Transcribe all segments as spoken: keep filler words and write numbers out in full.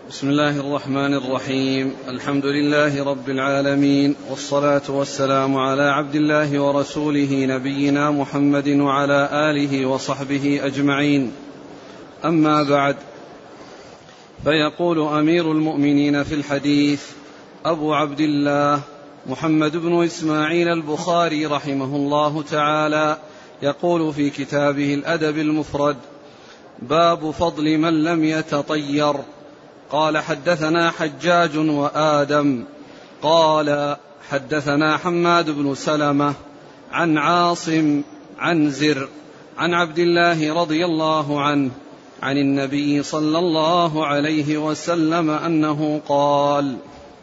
بسم الله الرحمن الرحيم. الحمد لله رب العالمين، والصلاة والسلام على عبد الله ورسوله نبينا محمد وعلى آله وصحبه أجمعين. أما بعد، فيقول أمير المؤمنين في الحديث أبو عبد الله محمد بن إسماعيل البخاري رحمه الله تعالى، يقول في كتابه الأدب المفرد: باب فضل من لم يتطير. قال: حدثنا حجاج وآدم قال حدثنا حماد بن سلمة عن عاصم عن زر عن عبد الله رضي الله عنه عن النبي صلى الله عليه وسلم أنه قال: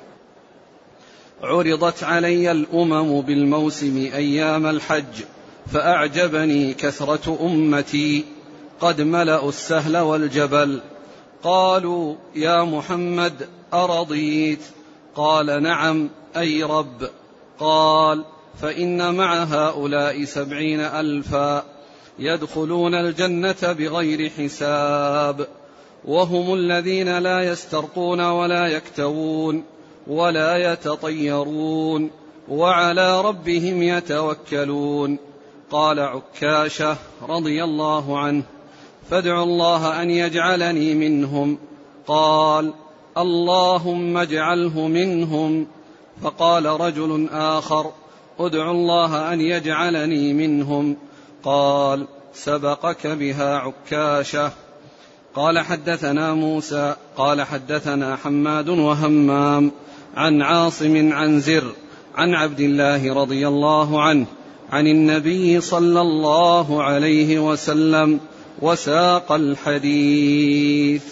عرضت علي الأمم بالموسم أيام الحج، فأعجبني كثرة أمتي قد ملأوا السهل والجبل. قالوا: يا محمد أرضيت؟ قال: نعم أي رب. قال: فإن مع هؤلاء سبعين ألفا يدخلون الجنة بغير حساب، وهم الذين لا يسترقون ولا يكتوون ولا يتطيرون وعلى ربهم يتوكلون. قال عكاشة رضي الله عنه: فادعوا الله أن يجعلني منهم. قال: اللهم اجعله منهم. فقال رجل آخر: ادعوا الله أن يجعلني منهم. قال: سبقك بها عكاشة. قال: حدثنا موسى قال حدثنا حماد وهمام عن عاصم عن زر عن عبد الله رضي الله عنه عن النبي صلى الله عليه وسلم، وساق الحديث.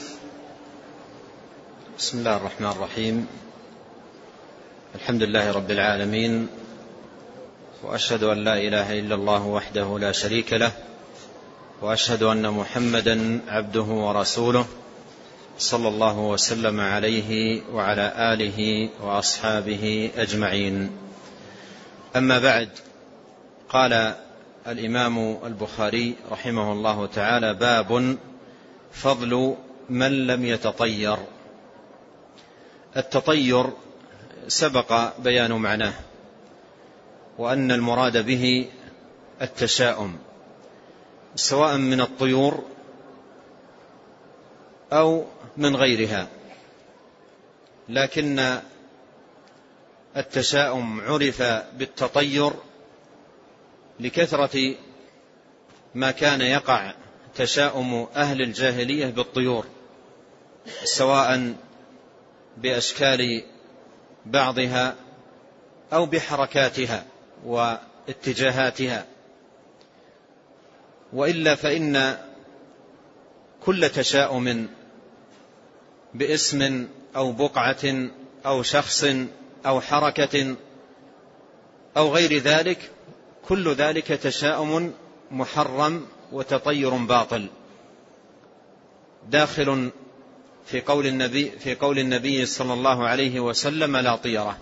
بسم الله الرحمن الرحيم. الحمد لله رب العالمين، وأشهد أن لا إله إلا الله وحده لا شريك له، وأشهد أن محمدا عبده ورسوله، صلى الله وسلم عليه وعلى آله وأصحابه أجمعين. أما بعد، قال الإمام البخاري رحمه الله تعالى: باب فضل من لم يتطير. التطير سبق بيان معناه، وأن المراد به التشاؤم، سواء من الطيور أو من غيرها، لكن التشاؤم عرف بالتطير لكثرة ما كان يقع تشاؤم أهل الجاهلية بالطيور، سواء بأشكال بعضها أو بحركاتها واتجاهاتها، وإلا فإن كل تشاؤم باسم أو بقعة أو شخص أو حركة أو غير ذلك، كل ذلك تشاؤم محرم وتطير باطل، داخل في قول النبي في قول النبي صلى الله عليه وسلم: لا طيرة.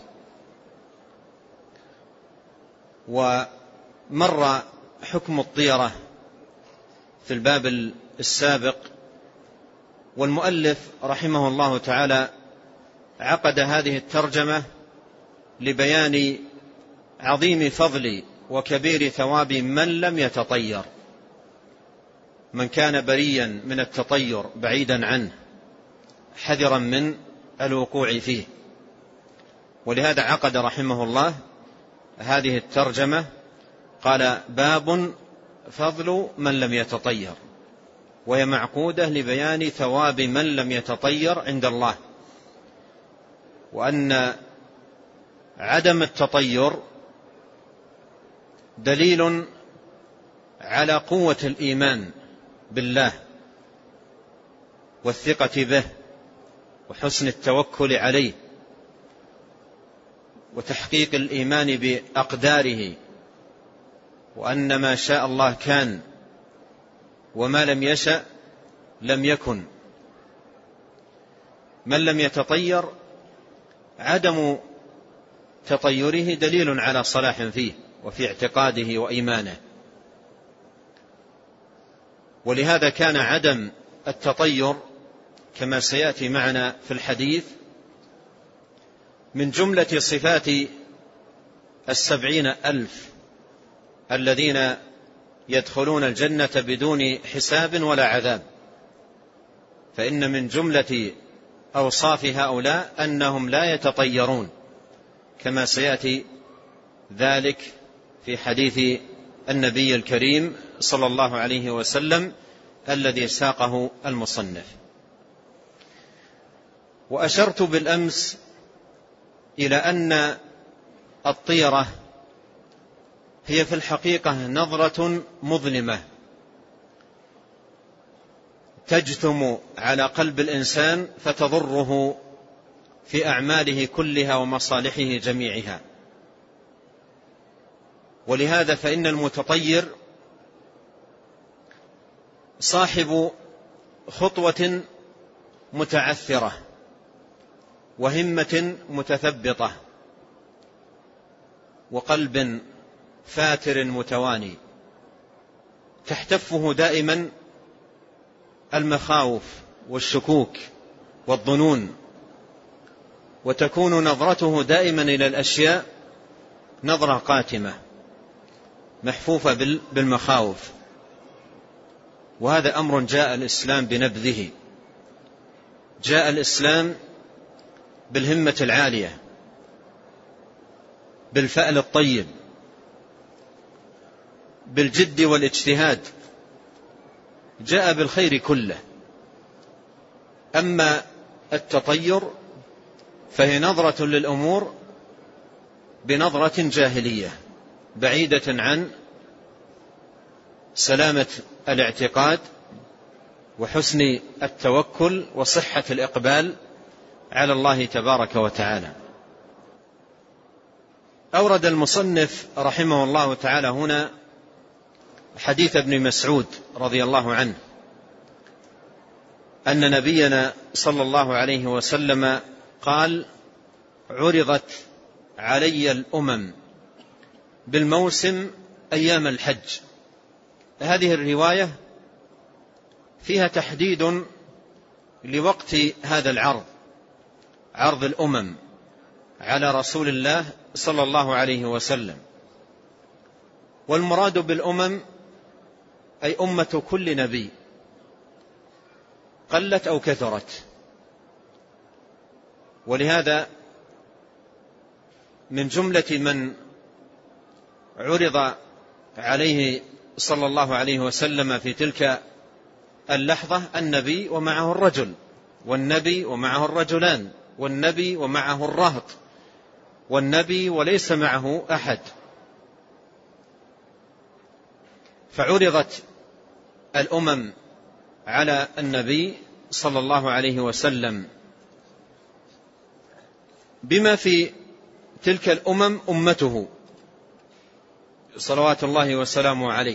ومر حكم الطيرة في الباب السابق، والمؤلف رحمه الله تعالى عقد هذه الترجمة لبيان عظيم فضل وكبير ثواب من لم يتطير، من كان بريا من التطير بعيدا عنه حذرا من الوقوع فيه. ولهذا عقد رحمه الله هذه الترجمة، قال: باب فضل من لم يتطير، وهي معقودة لبيان ثواب من لم يتطير عند الله، وأن عدم التطير دليل على قوة الإيمان بالله والثقة به وحسن التوكل عليه وتحقيق الإيمان بأقداره، وأن ما شاء الله كان وما لم يشأ لم يكن. من لم يتطير عدم تطيره دليل على صلاح فيه وفي اعتقاده وإيمانه، ولهذا كان عدم التطير كما سيأتي معنا في الحديث من جملة صفات السبعين ألف الذين يدخلون الجنة بدون حساب ولا عذاب، فإن من جملة أوصاف هؤلاء أنهم لا يتطيرون، كما سيأتي ذلك في حديث النبي الكريم صلى الله عليه وسلم الذي ساقه المصنف. وأشرت بالأمس إلى أن الطيرة هي في الحقيقة نظرة مظلمة تجثم على قلب الإنسان فتضره في أعماله كلها ومصالحه جميعها. ولهذا فإن المتطير صاحب خطوة متعثرة وهمة متثبطة وقلب فاتر متواني، تحتفه دائما المخاوف والشكوك والظنون، وتكون نظرته دائما إلى الأشياء نظرة قاتمة محفوفة بالمخاوف. وهذا أمر جاء الإسلام بنبذه، جاء الإسلام بالهمة العالية بالفأل الطيب بالجد والاجتهاد، جاء بالخير كله. أما التطير فهي نظرة للأمور بنظرة جاهلية بعيدة عن سلامة الاعتقاد وحسن التوكل وصحة الإقبال على الله تبارك وتعالى. أورد المصنف رحمه الله تعالى هنا حديث ابن مسعود رضي الله عنه أن نبينا صلى الله عليه وسلم قال: عرضت علي الأمم بالموسم أيام الحج. هذه الرواية فيها تحديد لوقت هذا العرض، عرض الأمم على رسول الله صلى الله عليه وسلم. والمراد بالأمم أي أمة كل نبي قلت أو كثرت. ولهذا من جملة من عرض عليه صلى الله عليه وسلم في تلك اللحظة النبي ومعه الرجل، والنبي ومعه الرجلان، والنبي ومعه الرهط، والنبي وليس معه أحد. فعرضت الأمم على النبي صلى الله عليه وسلم بما في تلك الأمم أمته صلوات الله وسلامه عليه.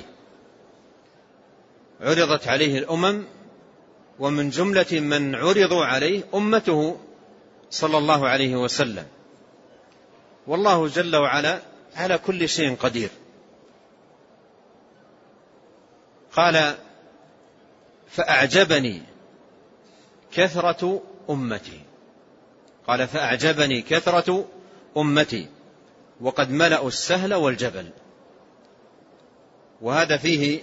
عرضت عليه الأمم، ومن جملة من عرضوا عليه أمته صلى الله عليه وسلم. والله جل وعلا على كل شيء قدير. قال: فأعجبني كثرة أمتي. قال: فأعجبني كثرة أمتي وقد ملأوا السهل والجبل. وهذا فيه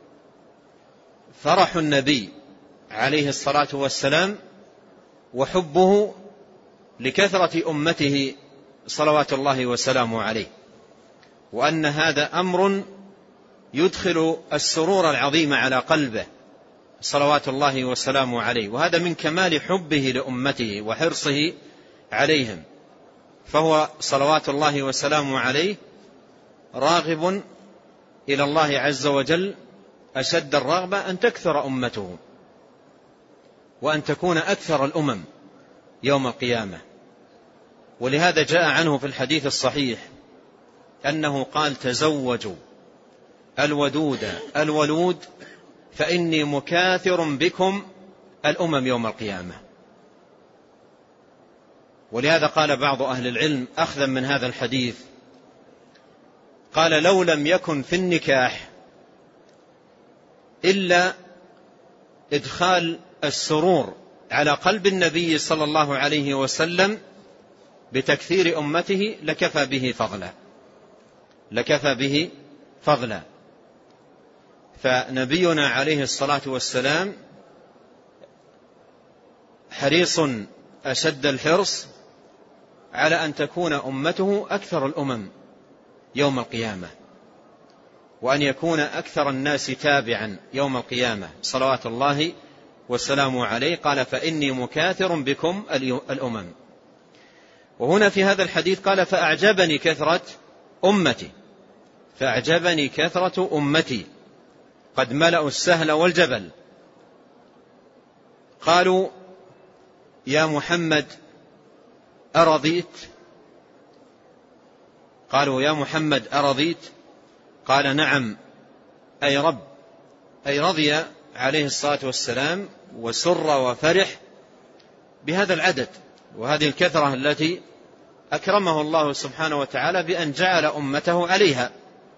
فرح النبي عليه الصلاة والسلام وحبه لكثرة أمته صلوات الله وسلامه عليه، وأن هذا أمر يدخل السرور العظيم على قلبه صلوات الله وسلامه عليه. وهذا من كمال حبه لأمته وحرصه عليهم، فهو صلوات الله وسلامه عليه راغب إلى الله عز وجل أشد الرغبة أن تكثر أمته وأن تكون أكثر الأمم يوم القيامة. ولهذا جاء عنه في الحديث الصحيح أنه قال: تزوجوا الودود الولود فإني مكاثر بكم الأمم يوم القيامة. ولهذا قال بعض أهل العلم أخذا من هذا الحديث، قال: لو لم يكن في النكاح إلا إدخال السرور على قلب النبي صلى الله عليه وسلم بتكثير أمته لكفى به فضلا لكفى به فضلا. فنبينا عليه الصلاة والسلام حريص أشد الحرص على أن تكون أمته أكثر الأمم يوم القيامة، وأن يكون أكثر الناس تابعا يوم القيامة صلوات الله والسلام عليه. قال فإني مكاثر بكم الأمم. وهنا في هذا الحديث قال فأعجبني كثرة أمتي، فأعجبني كثرة أمتي قد ملأوا السهل والجبل. قالوا يا محمد أرضيت؟ قالوا يا محمد أرضيت؟ قال نعم أي رب، أي رضي عليه الصلاة والسلام وسر وفرح بهذا العدد وهذه الكثرة التي أكرمه الله سبحانه وتعالى بأن جعل أمته عليها.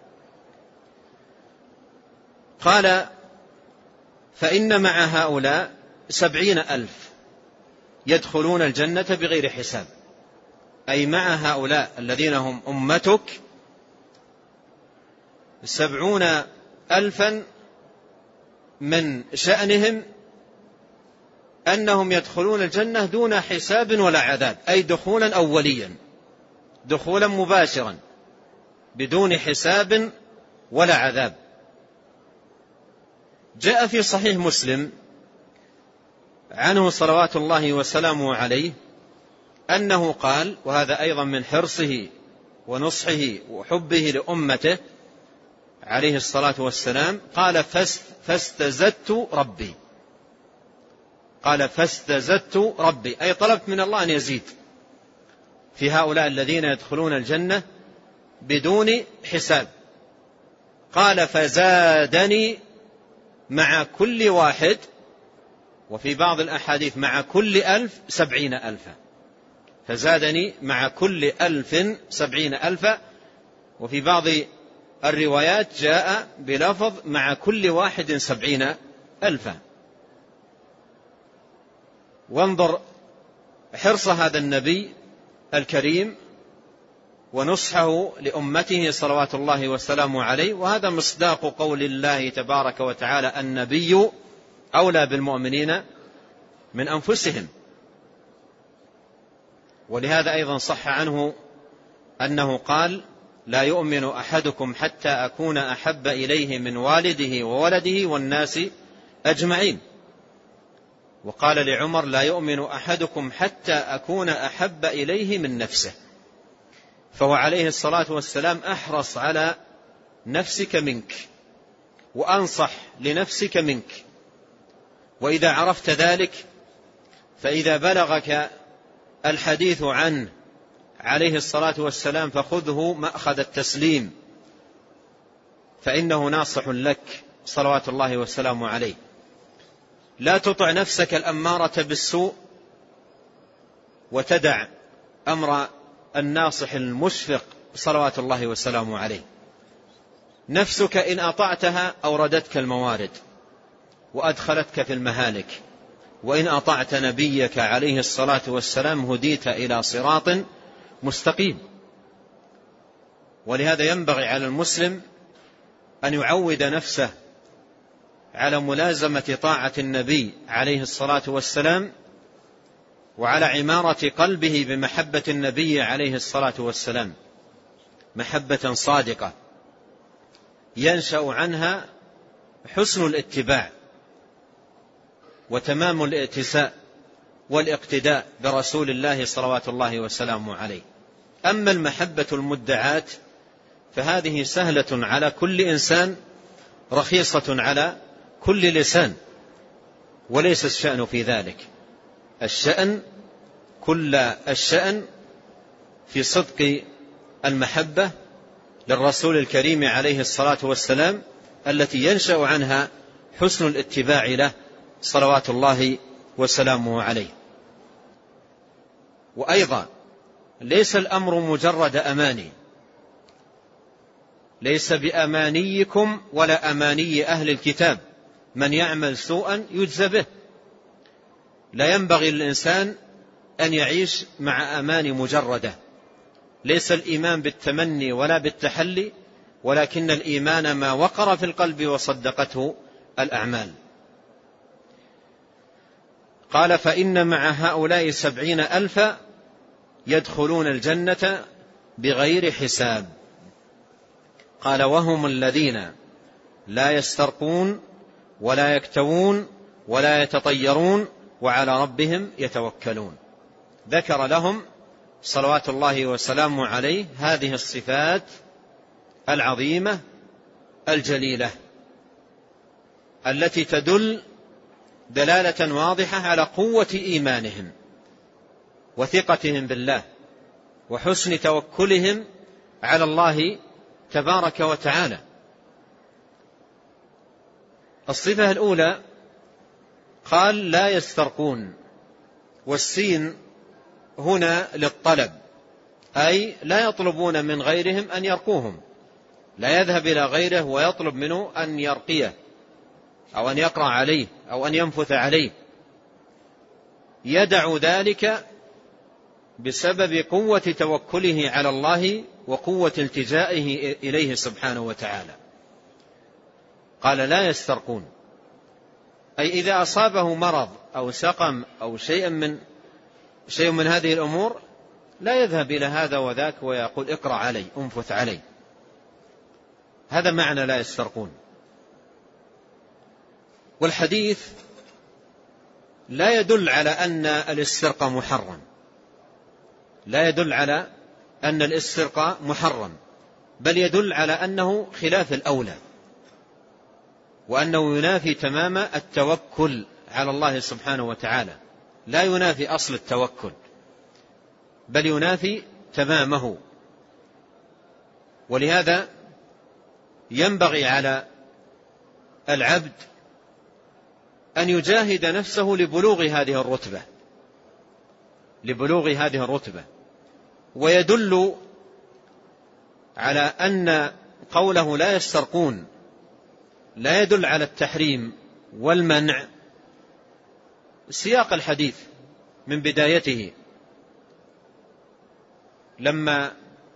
قال فإن مع هؤلاء سبعين ألف يدخلون الجنة بغير حساب، أي مع هؤلاء الذين هم أمتك سبعون ألفا من شأنهم أنهم يدخلون الجنة دون حساب ولا عذاب، أي دخولا أوليا، دخولا مباشرا بدون حساب ولا عذاب. جاء في صحيح مسلم عنه صلوات الله وسلامه عليه أنه قال، وهذا أيضا من حرصه ونصحه وحبه لأمته عليه الصلاة والسلام، قال فاستزدت ربي، قال فاستزدت ربي، أي طلبت من الله أن يزيد في هؤلاء الذين يدخلون الجنة بدون حساب. قال فزادني مع كل واحد، وفي بعض الأحاديث مع كل ألف سبعين ألفا، فزادني مع كل ألف سبعين ألفا، وفي بعض الروايات جاء بلفظ مع كل واحد سبعين ألفا. وانظر حرص هذا النبي الكريم ونصحه لأمته صلوات الله والسلام عليه، وهذا مصداق قول الله تبارك وتعالى النبي أولى بالمؤمنين من أنفسهم. ولهذا أيضا صح عنه أنه قال لا يؤمن أحدكم حتى أكون أحب إليه من والده وولده والناس أجمعين. وقال لعمر لا يؤمن أحدكم حتى أكون أحب إليه من نفسه. فهو عليه الصلاة والسلام أحرص على نفسك منك وأنصح لنفسك منك. وإذا عرفت ذلك فإذا بلغك الحديث عنه عليه الصلاة والسلام فخذه مأخذ التسليم، فإنه ناصح لك صلوات الله والسلام عليه. لا تطع نفسك الأمارة بالسوء وتدع أمر الناصح المشفق صلوات الله والسلام عليه. نفسك إن أطعتها أوردتك الموارد وأدخلتك في المهالك، وإن أطعت نبيك عليه الصلاة والسلام هديت إلى صراط مستقيم. ولهذا ينبغي على المسلم أن يعود نفسه على ملازمة طاعة النبي عليه الصلاة والسلام، وعلى عمارة قلبه بمحبة النبي عليه الصلاة والسلام محبة صادقة ينشأ عنها حسن الاتباع وتمام الائتساء والاقتداء برسول الله صلوات الله وسلامه عليه. أما المحبة المدعاة فهذه سهلة على كل إنسان رخيصة على كل لسان، وليس الشأن في ذلك. الشأن كل الشأن في صدق المحبة للرسول الكريم عليه الصلاة والسلام التي ينشأ عنها حسن الاتباع له صلوات الله وسلامه عليه. وأيضا ليس الأمر مجرد أماني، ليس بأمانيكم ولا أماني أهل الكتاب من يعمل سوءا يجزى به. لا ينبغي للإنسان أن يعيش مع أماني مجردة. ليس الإيمان بالتمني ولا بالتحلي، ولكن الإيمان ما وقر في القلب وصدقته الأعمال. قال فإن مع هؤلاء سبعين ألفا يدخلون الجنة بغير حساب. قال وهم الذين لا يسترقون ولا يكتوون ولا يتطيرون وعلى ربهم يتوكلون. ذكر لهم صلوات الله وسلامه عليه هذه الصفات العظيمة الجليلة التي تدل دلالة واضحة على قوة إيمانهم وثقتهم بالله وحسن توكلهم على الله تبارك وتعالى. الصفة الأولى قال لا يسترقون، والسين هنا للطلب، أي لا يطلبون من غيرهم أن يرقوهم، لا يذهب إلى غيره ويطلب منه أن يرقيه أو أن يقرأ عليه أو أن ينفث عليه، يدع ذلك بسبب قوة توكله على الله وقوة التجائه إليه سبحانه وتعالى. قال لا يسترقون، أي إذا أصابه مرض أو سقم أو شيء من شيء من هذه الأمور لا يذهب إلى هذا وذاك ويقول اقرأ علي انفث علي. هذا معنى لا يسترقون. والحديث لا يدل على أن الاسترقاء محرم، لا يدل على أن الاسترقاء محرم، بل يدل على أنه خلاف الأولى، وأنه ينافي تمام التوكل على الله سبحانه وتعالى، لا ينافي أصل التوكل بل ينافي تمامه. ولهذا ينبغي على العبد أن يجاهد نفسه لبلوغ هذه الرتبة لبلوغ هذه الرتبة ويدل على أن قوله لا يسترقون لا يدل على التحريم والمنع سياق الحديث من بدايته، لما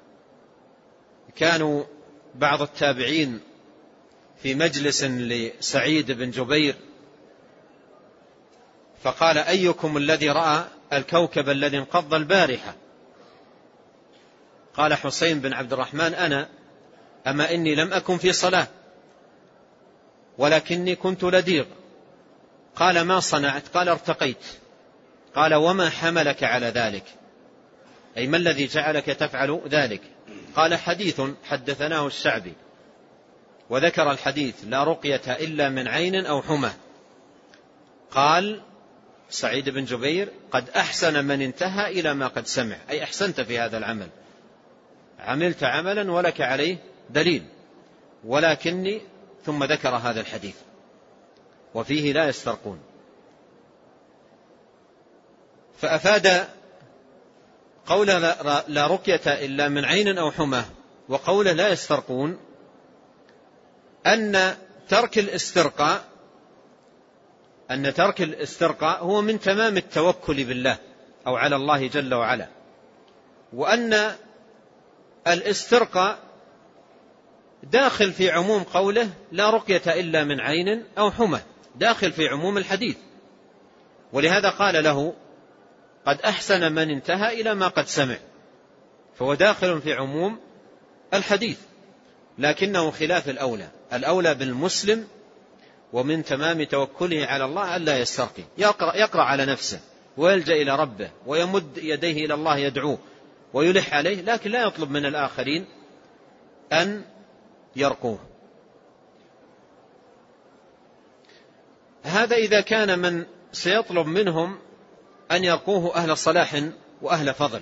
كانوا بعض التابعين في مجلس لسعيد بن جبير فقال أيكم الذي رأى الكوكب الذي انقض البارحة؟ قال حسين بن عبد الرحمن أنا، أما إني لم أكن في صلاة ولكني كنت لديغ. قال ما صنعت؟ قال ارتقيت. قال وما حملك على ذلك؟ أي ما الذي جعلك تفعل ذلك؟ قال حديث حدثناه الشعبي، وذكر الحديث لا رقية إلا من عين أو حمى. قال سعيد بن جبير قد أحسن من انتهى إلى ما قد سمع، أي أحسنت في هذا العمل، عملت عملا ولك عليه دليل، ولكني ثم ذكر هذا الحديث وفيه لا يسترقون. فأفاد قول لا رقية إلا من عين أو حمى وقول لا يسترقون أن ترك الاسترقاء أن ترك الاسترقاء هو من تمام التوكل بالله أو على الله جل وعلا، وأن الاسترقاء داخل في عموم قوله لا رقية إلا من عين أو حمى، داخل في عموم الحديث. ولهذا قال له قد أحسن من انتهى إلى ما قد سمع، فهو داخل في عموم الحديث، لكنه خلاف الأولى. الأولى بالمسلم ومن تمام توكله على الله ألا يسترقي، يقرأ, يقرأ على نفسه ويلجأ إلى ربه ويمد يديه إلى الله يدعوه ويلح عليه، لكن لا يطلب من الآخرين أن يرقوه. هذا إذا كان من سيطلب منهم أن يرقوه أهل صلاح وأهل فضل.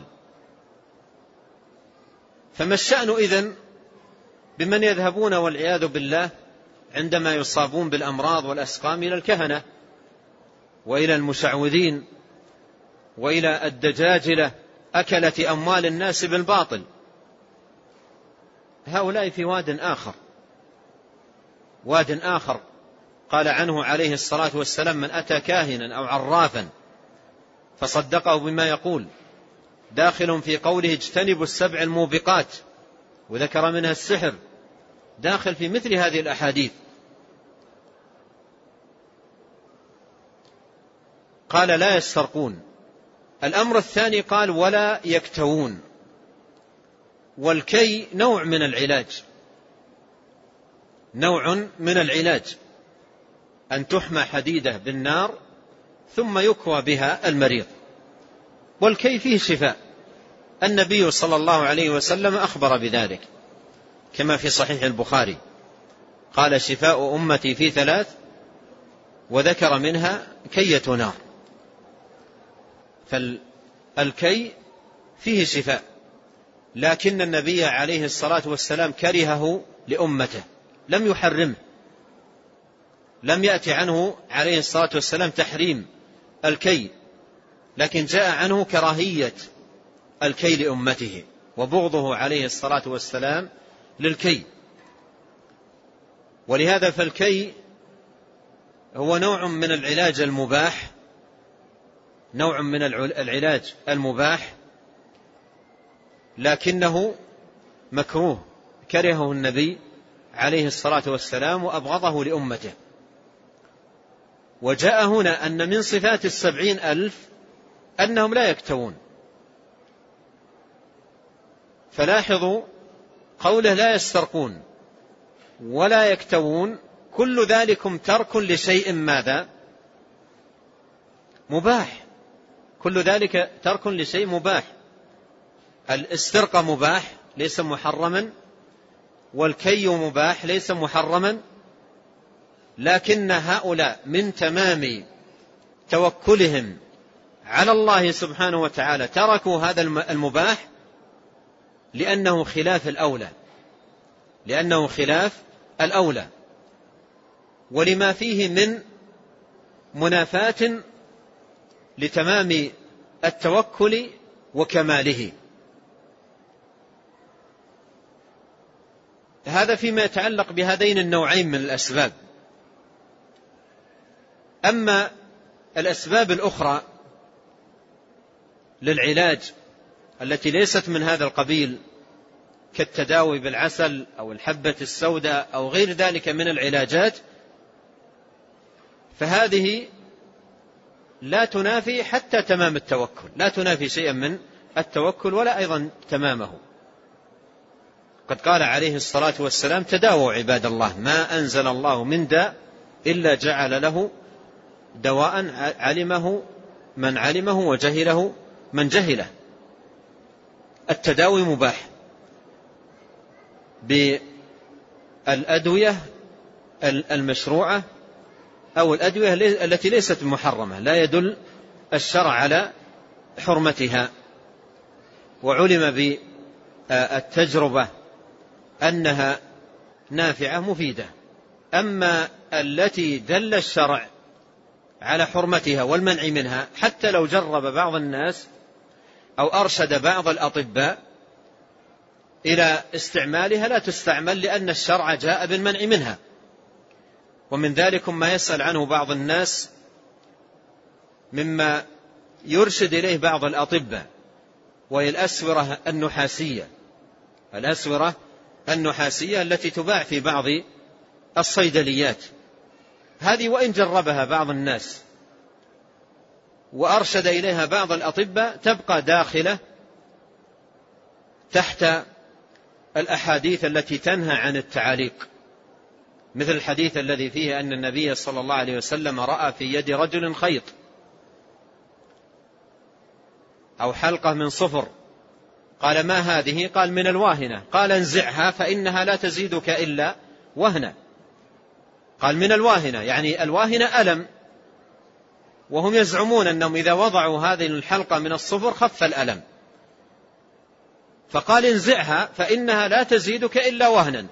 فما الشأن إذن بمن يذهبون والعياذ بالله عندما يصابون بالأمراض والأسقام إلى الكهنة وإلى المشعوذين وإلى الدجاجلة أكلة أموال الناس بالباطل؟ هؤلاء في واد آخر واد آخر قال عنه عليه الصلاة والسلام من أتى كاهنا أو عرافا فصدقه بما يقول، داخل في قوله اجتنبوا السبع الموبقات وذكر منها السحر، داخل في مثل هذه الأحاديث. قال لا يسترقون. الأمر الثاني قال ولا يكتوون. والكي نوع من العلاج، نوع من العلاج، أن تحمى حديدة بالنار ثم يكوى بها المريض، والكي فيه شفاء. النبي صلى الله عليه وسلم أخبر بذلك كما في صحيح البخاري، قال شفاء أمتي في ثلاث، وذكر منها كية نار. فالكي فيه شفاء، لكن النبي عليه الصلاة والسلام كرهه لأمته، لم يحرمه، لم يأتي عنه عليه الصلاة والسلام تحريم الكي، لكن جاء عنه كراهية الكي لأمته وبغضه عليه الصلاة والسلام للكي. ولهذا فالكي هو نوع من العلاج المباح، نوع من العلاج المباح، لكنه مكروه، كرهه النبي عليه الصلاة والسلام وأبغضه لأمته. وجاء هنا أن من صفات السبعين ألف أنهم لا يكتوون. فلاحظوا قوله لا يسترقون ولا يكتوون، كل ذلكم ترك لشيء ماذا؟ مباح. كل ذلك ترك لشيء مباح. الاسترقاء مباح ليس محرما، والكي مباح ليس محرما، لكن هؤلاء من تمام توكلهم على الله سبحانه وتعالى تركوا هذا المباح لأنه خلاف الأولى، لأنه خلاف الأولى، ولما فيه من منافاة لتمام التوكل وكماله. هذا فيما يتعلق بهذين النوعين من الأسباب. أما الأسباب الأخرى للعلاج التي ليست من هذا القبيل كالتداوي بالعسل أو الحبة السوداء أو غير ذلك من العلاجات، فهذه لا تنافي حتى تمام التوكل، لا تنافي شيئا من التوكل ولا أيضا تمامه. قد قال عليه الصلاة والسلام تداووا عباد الله، ما أنزل الله من داء إلا جعل له دواء علمه من علمه وجهله من جهله. التداوي مباح بالأدوية المشروعة أو الأدوية التي ليست محرمة، لا يدل الشرع على حرمتها، وعلم بالتجربة أنها نافعة مفيدة. أما التي دل الشرع على حرمتها والمنع منها، حتى لو جرب بعض الناس أو أرشد بعض الأطباء إلى استعمالها لا تستعمل، لأن الشرع جاء بالمنع منها. ومن ذلك ما يسأل عنه بعض الناس مما يرشد إليه بعض الأطباء، وهي الأسورة النحاسية، الأسورة النحاسية التي تباع في بعض الصيدليات. هذه وإن جربها بعض الناس وأرشد إليها بعض الأطباء تبقى داخلة تحت الأحاديث التي تنهى عن التعاليق، مثل الحديث الذي فيه أن النبي صلى الله عليه وسلم رأى في يد رجل خيط أو حلقة من صفر، قال ما هذه؟ قال من الواهنة، قال انزعها فإنها لا تزيدك إلا وهنا. قال من الواهنة، يعني الواهنة ألم، وهم يزعمون أنهم إذا وضعوا هذه الحلقة من الصفر خف الألم، فقال انزعها فإنها لا تزيدك إلا وهنا.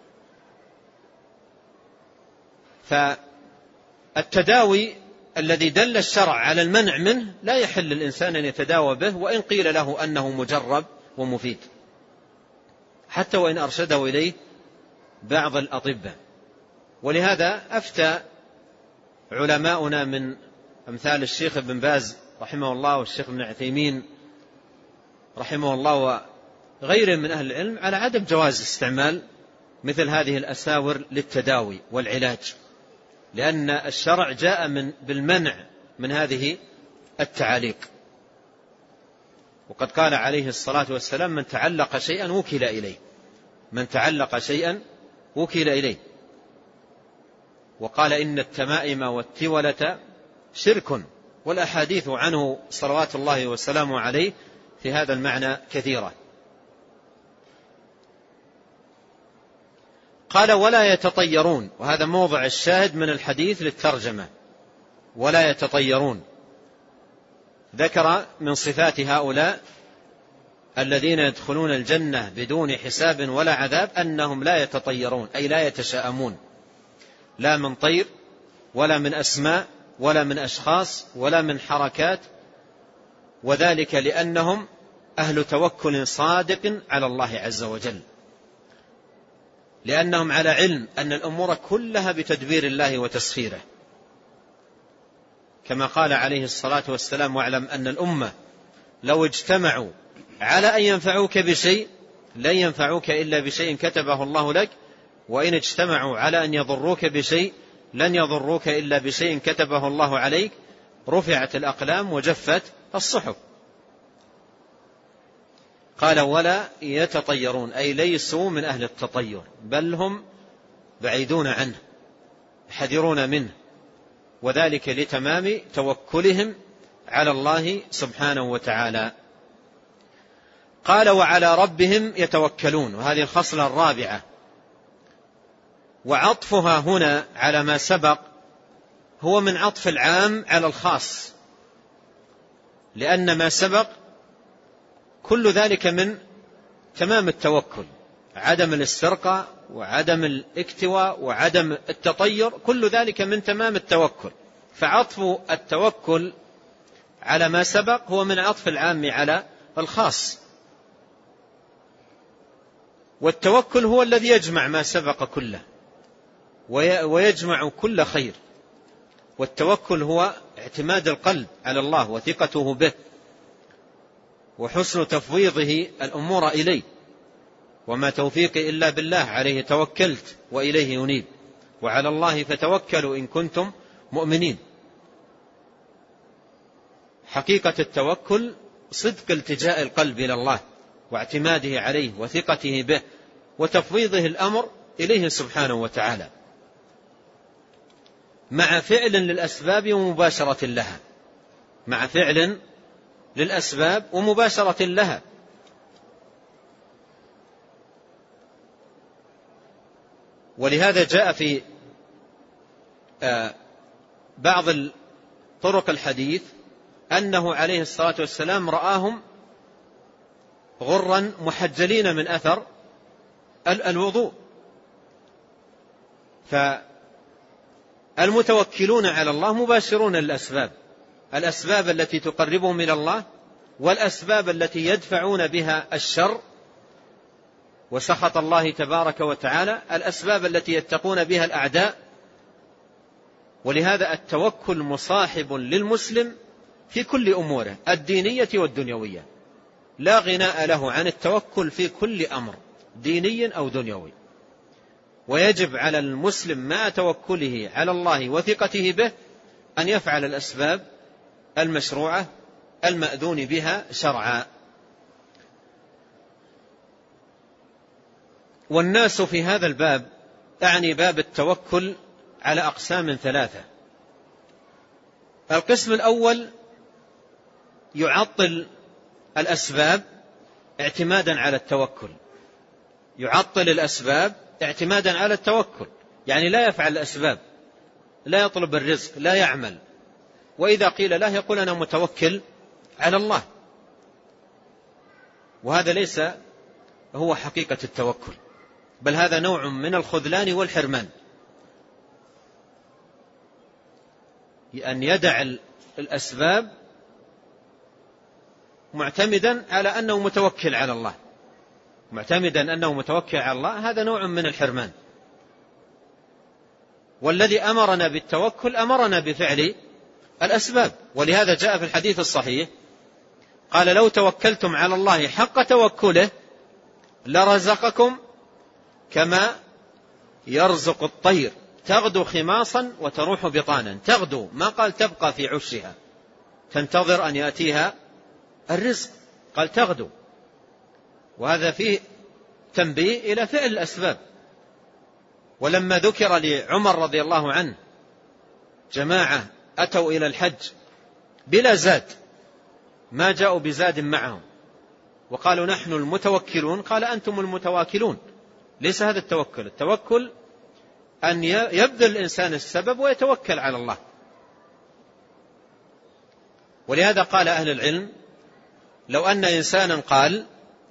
فالتداوي الذي دل الشرع على المنع منه لا يحل الإنسان أن يتداوى به، وإن قيل له أنه مجرب ومفيد، حتى وإن أرشده إليه بعض الأطباء. ولهذا أفتى علماؤنا من أمثال الشيخ ابن باز رحمه الله والشيخ ابن عثيمين رحمه الله وغيره من أهل العلم على عدم جواز استعمال مثل هذه الأساور للتداوي والعلاج، لأن الشرع جاء من بالمنع من هذه التعاليق. وقد قال عليه الصلاة والسلام: من تعلق شيئا وكل إليه، من تعلق شيئا وكل إليه. وقال: إن التمائم والتولة شرك، والأحاديث عنه صلوات الله وسلامه عليه في هذا المعنى كثيرة. قال: ولا يتطيرون، وهذا موضع الشاهد من الحديث للترجمة، ولا يتطيرون. ذكر من صفات هؤلاء الذين يدخلون الجنة بدون حساب ولا عذاب أنهم لا يتطيرون، أي لا يتشاءمون، لا من طير ولا من أسماء ولا من أشخاص ولا من حركات، وذلك لأنهم أهل توكل صادق على الله عز وجل، لأنهم على علم أن الأمور كلها بتدبير الله وتسخيره، كما قال عليه الصلاة والسلام: واعلم أن الأمة لو اجتمعوا على أن ينفعوك بشيء لن ينفعوك إلا بشيء كتبه الله لك، وإن اجتمعوا على أن يضروك بشيء لن يضروك إلا بشيء كتبه الله عليك، رفعت الأقلام وجفت الصحف. قال: ولا يتطيرون، أي ليسوا من أهل التطير، بل هم بعيدون عنه، حذرون منه، وذلك لتمام توكلهم على الله سبحانه وتعالى. قال: وعلى ربهم يتوكلون، وهذه الخصلة الرابعة، وعطفها هنا على ما سبق هو من عطف العام على الخاص، لأن ما سبق كل ذلك من تمام التوكل، عدم الاسترقاء وعدم الاكتواء وعدم التطير، كل ذلك من تمام التوكل، فعطف التوكل على ما سبق هو من عطف العام على الخاص. والتوكل هو الذي يجمع ما سبق كله ويجمع كل خير، والتوكل هو اعتماد القلب على الله وثقته به وحسن تفويضه الأمور إليه، وما توفيقي إلا بالله، عليه توكلت وإليه ينيب، وعلى الله فتوكلوا إن كنتم مؤمنين. حقيقة التوكل صدق التجاء القلب إلى الله واعتماده عليه وثقته به وتفويضه الأمر إليه سبحانه وتعالى، مع فعل للأسباب ومباشرة لها، مع فعل للأسباب ومباشرة لها. ولهذا جاء في بعض طرق الحديث أنه عليه الصلاة والسلام رآهم غرا محجلين من أثر الوضوء. فالمتوكلون على الله مباشرون للأسباب، الأسباب التي تقربهم إلى الله، والأسباب التي يدفعون بها الشر وسخط الله تبارك وتعالى، الأسباب التي يتقون بها الأعداء. ولهذا التوكل مصاحب للمسلم في كل أموره الدينية والدنيوية، لا غناء له عن التوكل في كل أمر ديني أو دنيوي، ويجب على المسلم مع توكله على الله وثقته به أن يفعل الأسباب المشروعة المأذون بها شرعا. والناس في هذا الباب، أعني باب التوكل، على أقسام ثلاثة. القسم الأول يعطل الأسباب اعتمادا على التوكل، يعطل الأسباب اعتمادا على التوكل، يعني لا يفعل الأسباب، لا يطلب الرزق، لا يعمل، وإذا قيل له يقول أنا متوكل على الله، وهذا ليس هو حقيقة التوكل، بل هذا نوع من الخذلان والحرمان، أن يدع الأسباب معتمدا على أنه متوكل على الله، معتمدا أنه متوكل على الله، هذا نوع من الحرمان. والذي أمرنا بالتوكل أمرنا بفعل الأسباب. ولهذا جاء في الحديث الصحيح قال لو توكلتم على الله حق توكله لرزقكم كما يرزق الطير تغدو خماصا وتروح بطانا. تغدو، ما قال تبقى في عشها تنتظر أن يأتيها الرزق، قال تغدو. وهذا فيه تنبيه إلى فعل الأسباب. ولما ذكر لعمر رضي الله عنه جماعة أتوا إلى الحج بلا زاد، ما جاءوا بزاد معهم، وقالوا نحن المتوكلون، قال أنتم المتواكلون، ليس هذا التوكل. التوكل أن يبذل الإنسان السبب ويتوكل على الله. ولهذا قال أهل العلم لو أن إنسانا قال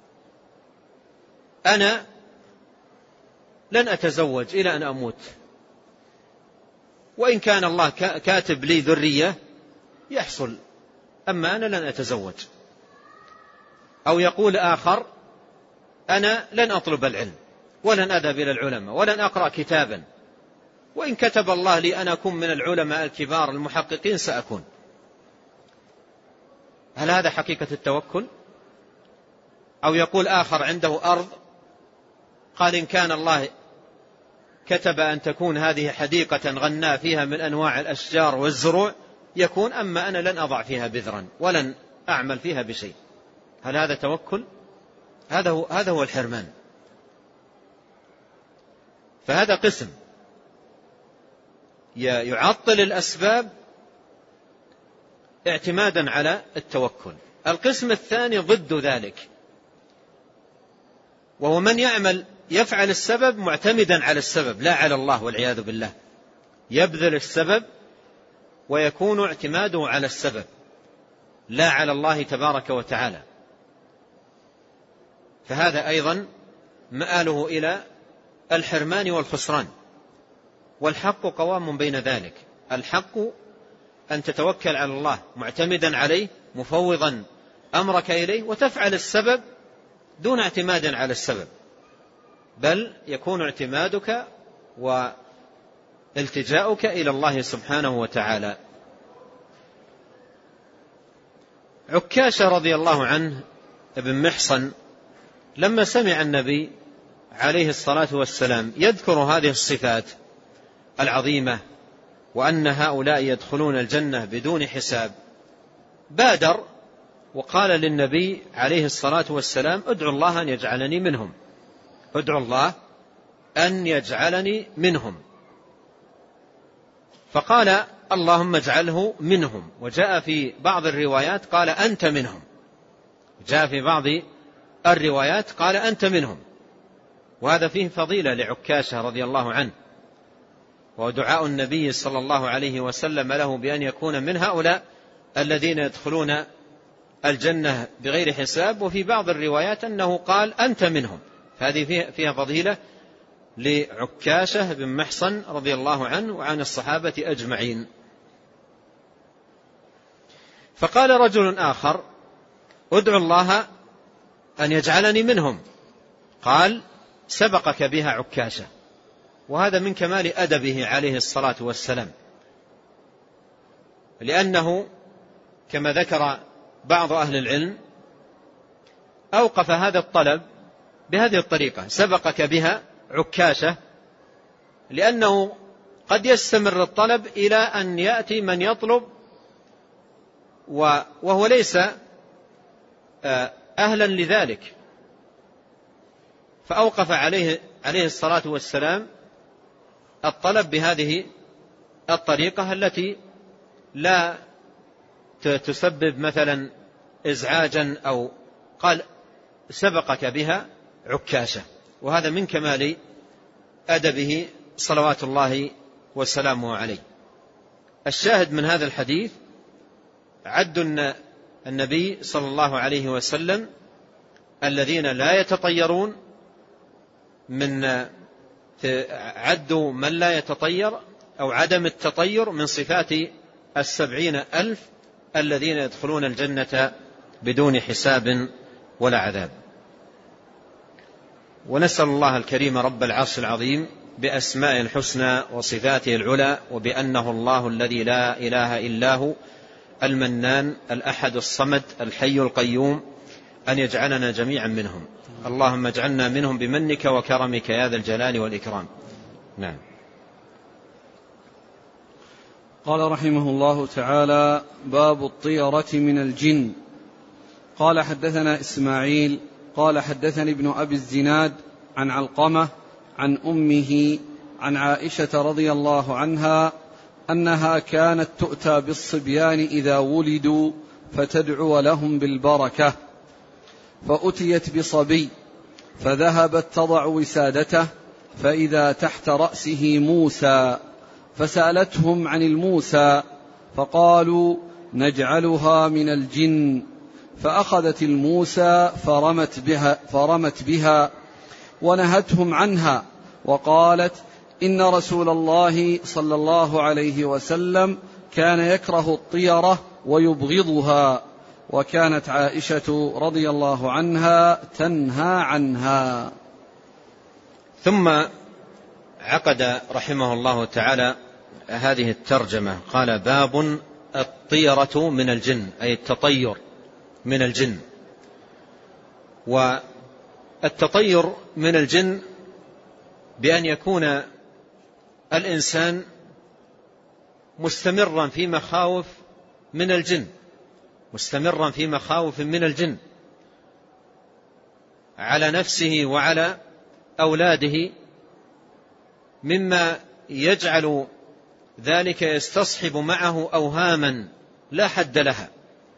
أنا لن أتزوج إلى أن أموت، وإن كان الله كاتب لي ذرية يحصل، أما أنا لن أتزوج. أو يقول آخر أنا لن أطلب العلم ولن أذهب إلى العلماء ولن أقرأ كتابا، وإن كتب الله لي أن أكون من العلماء الكبار المحققين سأكون. هل هذا حقيقة التوكل؟ أو يقول آخر عنده أرض قال إن كان الله كتب أن تكون هذه حديقة غناء فيها من أنواع الأشجار والزروع يكون، أما أنا لن أضع فيها بذرا ولن أعمل فيها بشيء. هل هذا توكل؟ هذا هو, هذا هو الحرمان. فهذا قسم يعطل الأسباب اعتمادا على التوكل. القسم الثاني ضد ذلك، وهو من يعمل يفعل السبب معتمدا على السبب لا على الله والعياذ بالله، يبذل السبب ويكون اعتماده على السبب لا على الله تبارك وتعالى، فهذا أيضا مآله إلى الحرمان والخسران. والحق قوام بين ذلك. الحق أن تتوكل على الله معتمدا عليه مفوضا أمرك إليه، وتفعل السبب دون اعتماد على السبب، بل يكون اعتمادك والتجاؤك إلى الله سبحانه وتعالى. عكاشة رضي الله عنه ابن محصن لما سمع النبي عليه الصلاة والسلام يذكر هذه الصفات العظيمة وأن هؤلاء يدخلون الجنة بدون حساب، بادر وقال للنبي عليه الصلاة والسلام ادعو الله أن يجعلني منهم، ادعو الله أن يجعلني منهم. فقال اللهم اجعله منهم. وجاء في بعض الروايات قال أنت منهم، جاء في بعض الروايات قال أنت منهم. وهذا فيه فضيلة لعكاشة رضي الله عنه، ودعاء النبي صلى الله عليه وسلم له بأن يكون من هؤلاء الذين يدخلون الجنة بغير حساب. وفي بعض الروايات أنه قال أنت منهم، هذه فيها فضيلة لعكاشة بن محصن رضي الله عنه وعن الصحابة أجمعين. فقال رجل آخر ادعو الله أن يجعلني منهم، قال سبقك بها عكاشة. وهذا من كمال أدبه عليه الصلاة والسلام، لأنه كما ذكر بعض أهل العلم أوقف هذا الطلب بهذه الطريقة، سبقك بها عكاشة، لأنه قد يستمر الطلب إلى أن يأتي من يطلب وهو ليس أهلا لذلك، فأوقف عليه عليه الصلاة والسلام الطلب بهذه الطريقة التي لا تسبب مثلا إزعاجا، أو قال سبقك بها عكاشة. وهذا من كمال أدبه صلوات الله وسلامه عليه. الشاهد من هذا الحديث عد النبي صلى الله عليه وسلم الذين لا يتطيرون، من عدوا من لا يتطير أو عدم التطير من صفات السبعين ألف الذين يدخلون الجنة بدون حساب ولا عذاب. ونسأل الله الكريم رب العرش العظيم بأسماء الحسنى وصفاته العلى، وبأنه الله الذي لا إله إلا هو المنان الأحد الصمد الحي القيوم، أن يجعلنا جميعا منهم. اللهم اجعلنا منهم بمنك وكرمك يا ذا الجلال والإكرام. نعم. قال رحمه الله تعالى: باب الطيرة من الجن. قال: حدثنا إسماعيل قال: حدثني ابن أبي الزناد عن علقمة عن أمه عن عائشة رضي الله عنها أنها كانت تؤتى بالصبيان إذا ولدوا فتدعو لهم بالبركة، فأتيت بصبي فذهبت تضع وسادته فإذا تحت رأسه موسى، فسألتهم عن الموسى فقالوا: نجعلها من الجن، فأخذت الموسى فرمت بها, فرمت بها ونهتهم عنها، وقالت: إن رسول الله صلى الله عليه وسلم كان يكره الطيرة ويبغضها، وكانت عائشة رضي الله عنها تنهى عنها. ثم عقد رحمه الله تعالى هذه الترجمة، قال: باب الطيرة من الجن، أي التطير من الجن. والتطير من الجن بأن يكون الإنسان مستمرا في مخاوف من الجن، مستمرا في مخاوف من الجن على نفسه وعلى أولاده، مما يجعل ذلك يستصحب معه أوهاما لا حد لها،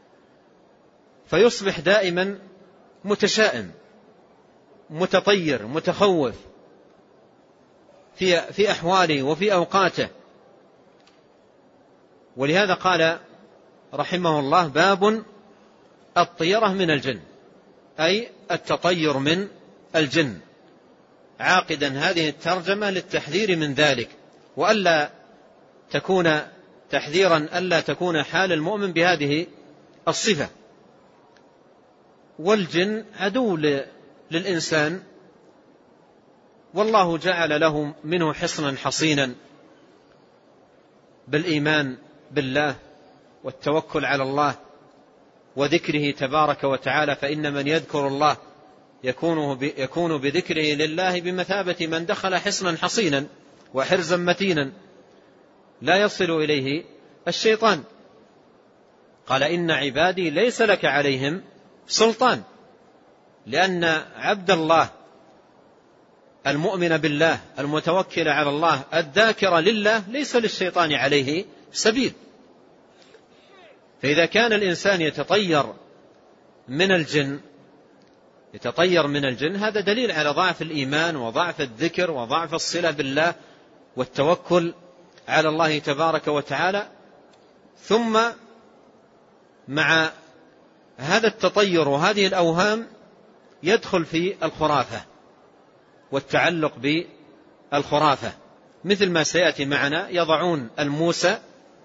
فيصبح دائما متشائم متطير متخوف في في أحواله وفي أوقاته. ولهذا قال رحمه الله: باب الطيرة من الجن، أي التطير من الجن، عاقدا هذه الترجمة للتحذير من ذلك، وألا تكون تحذيرا ألا تكون حال المؤمن بهذه الصفة. والجن عدو للإنسان، والله جعل له منه حصنا حصينا بالإيمان بالله والتوكل على الله وذكره تبارك وتعالى، فإن من يذكر الله يكون بذكره لله بمثابة من دخل حصنا حصينا وحرزا متينا لا يصل إليه الشيطان. قال: إن عبادي ليس لك عليهم سلطان، لأن عبد الله المؤمن بالله المتوكل على الله الذاكر لله ليس للشيطان عليه سبيل. فإذا كان الإنسان يتطير من الجن يتطير من الجن هذا دليل على ضعف الإيمان وضعف الذكر وضعف الصلة بالله والتوكل على الله تبارك وتعالى. ثم مع هذا التطير وهذه الأوهام يدخل في الخرافة والتعلق بالخرافة، مثل ما سيأتي معنا: يضعون الموسى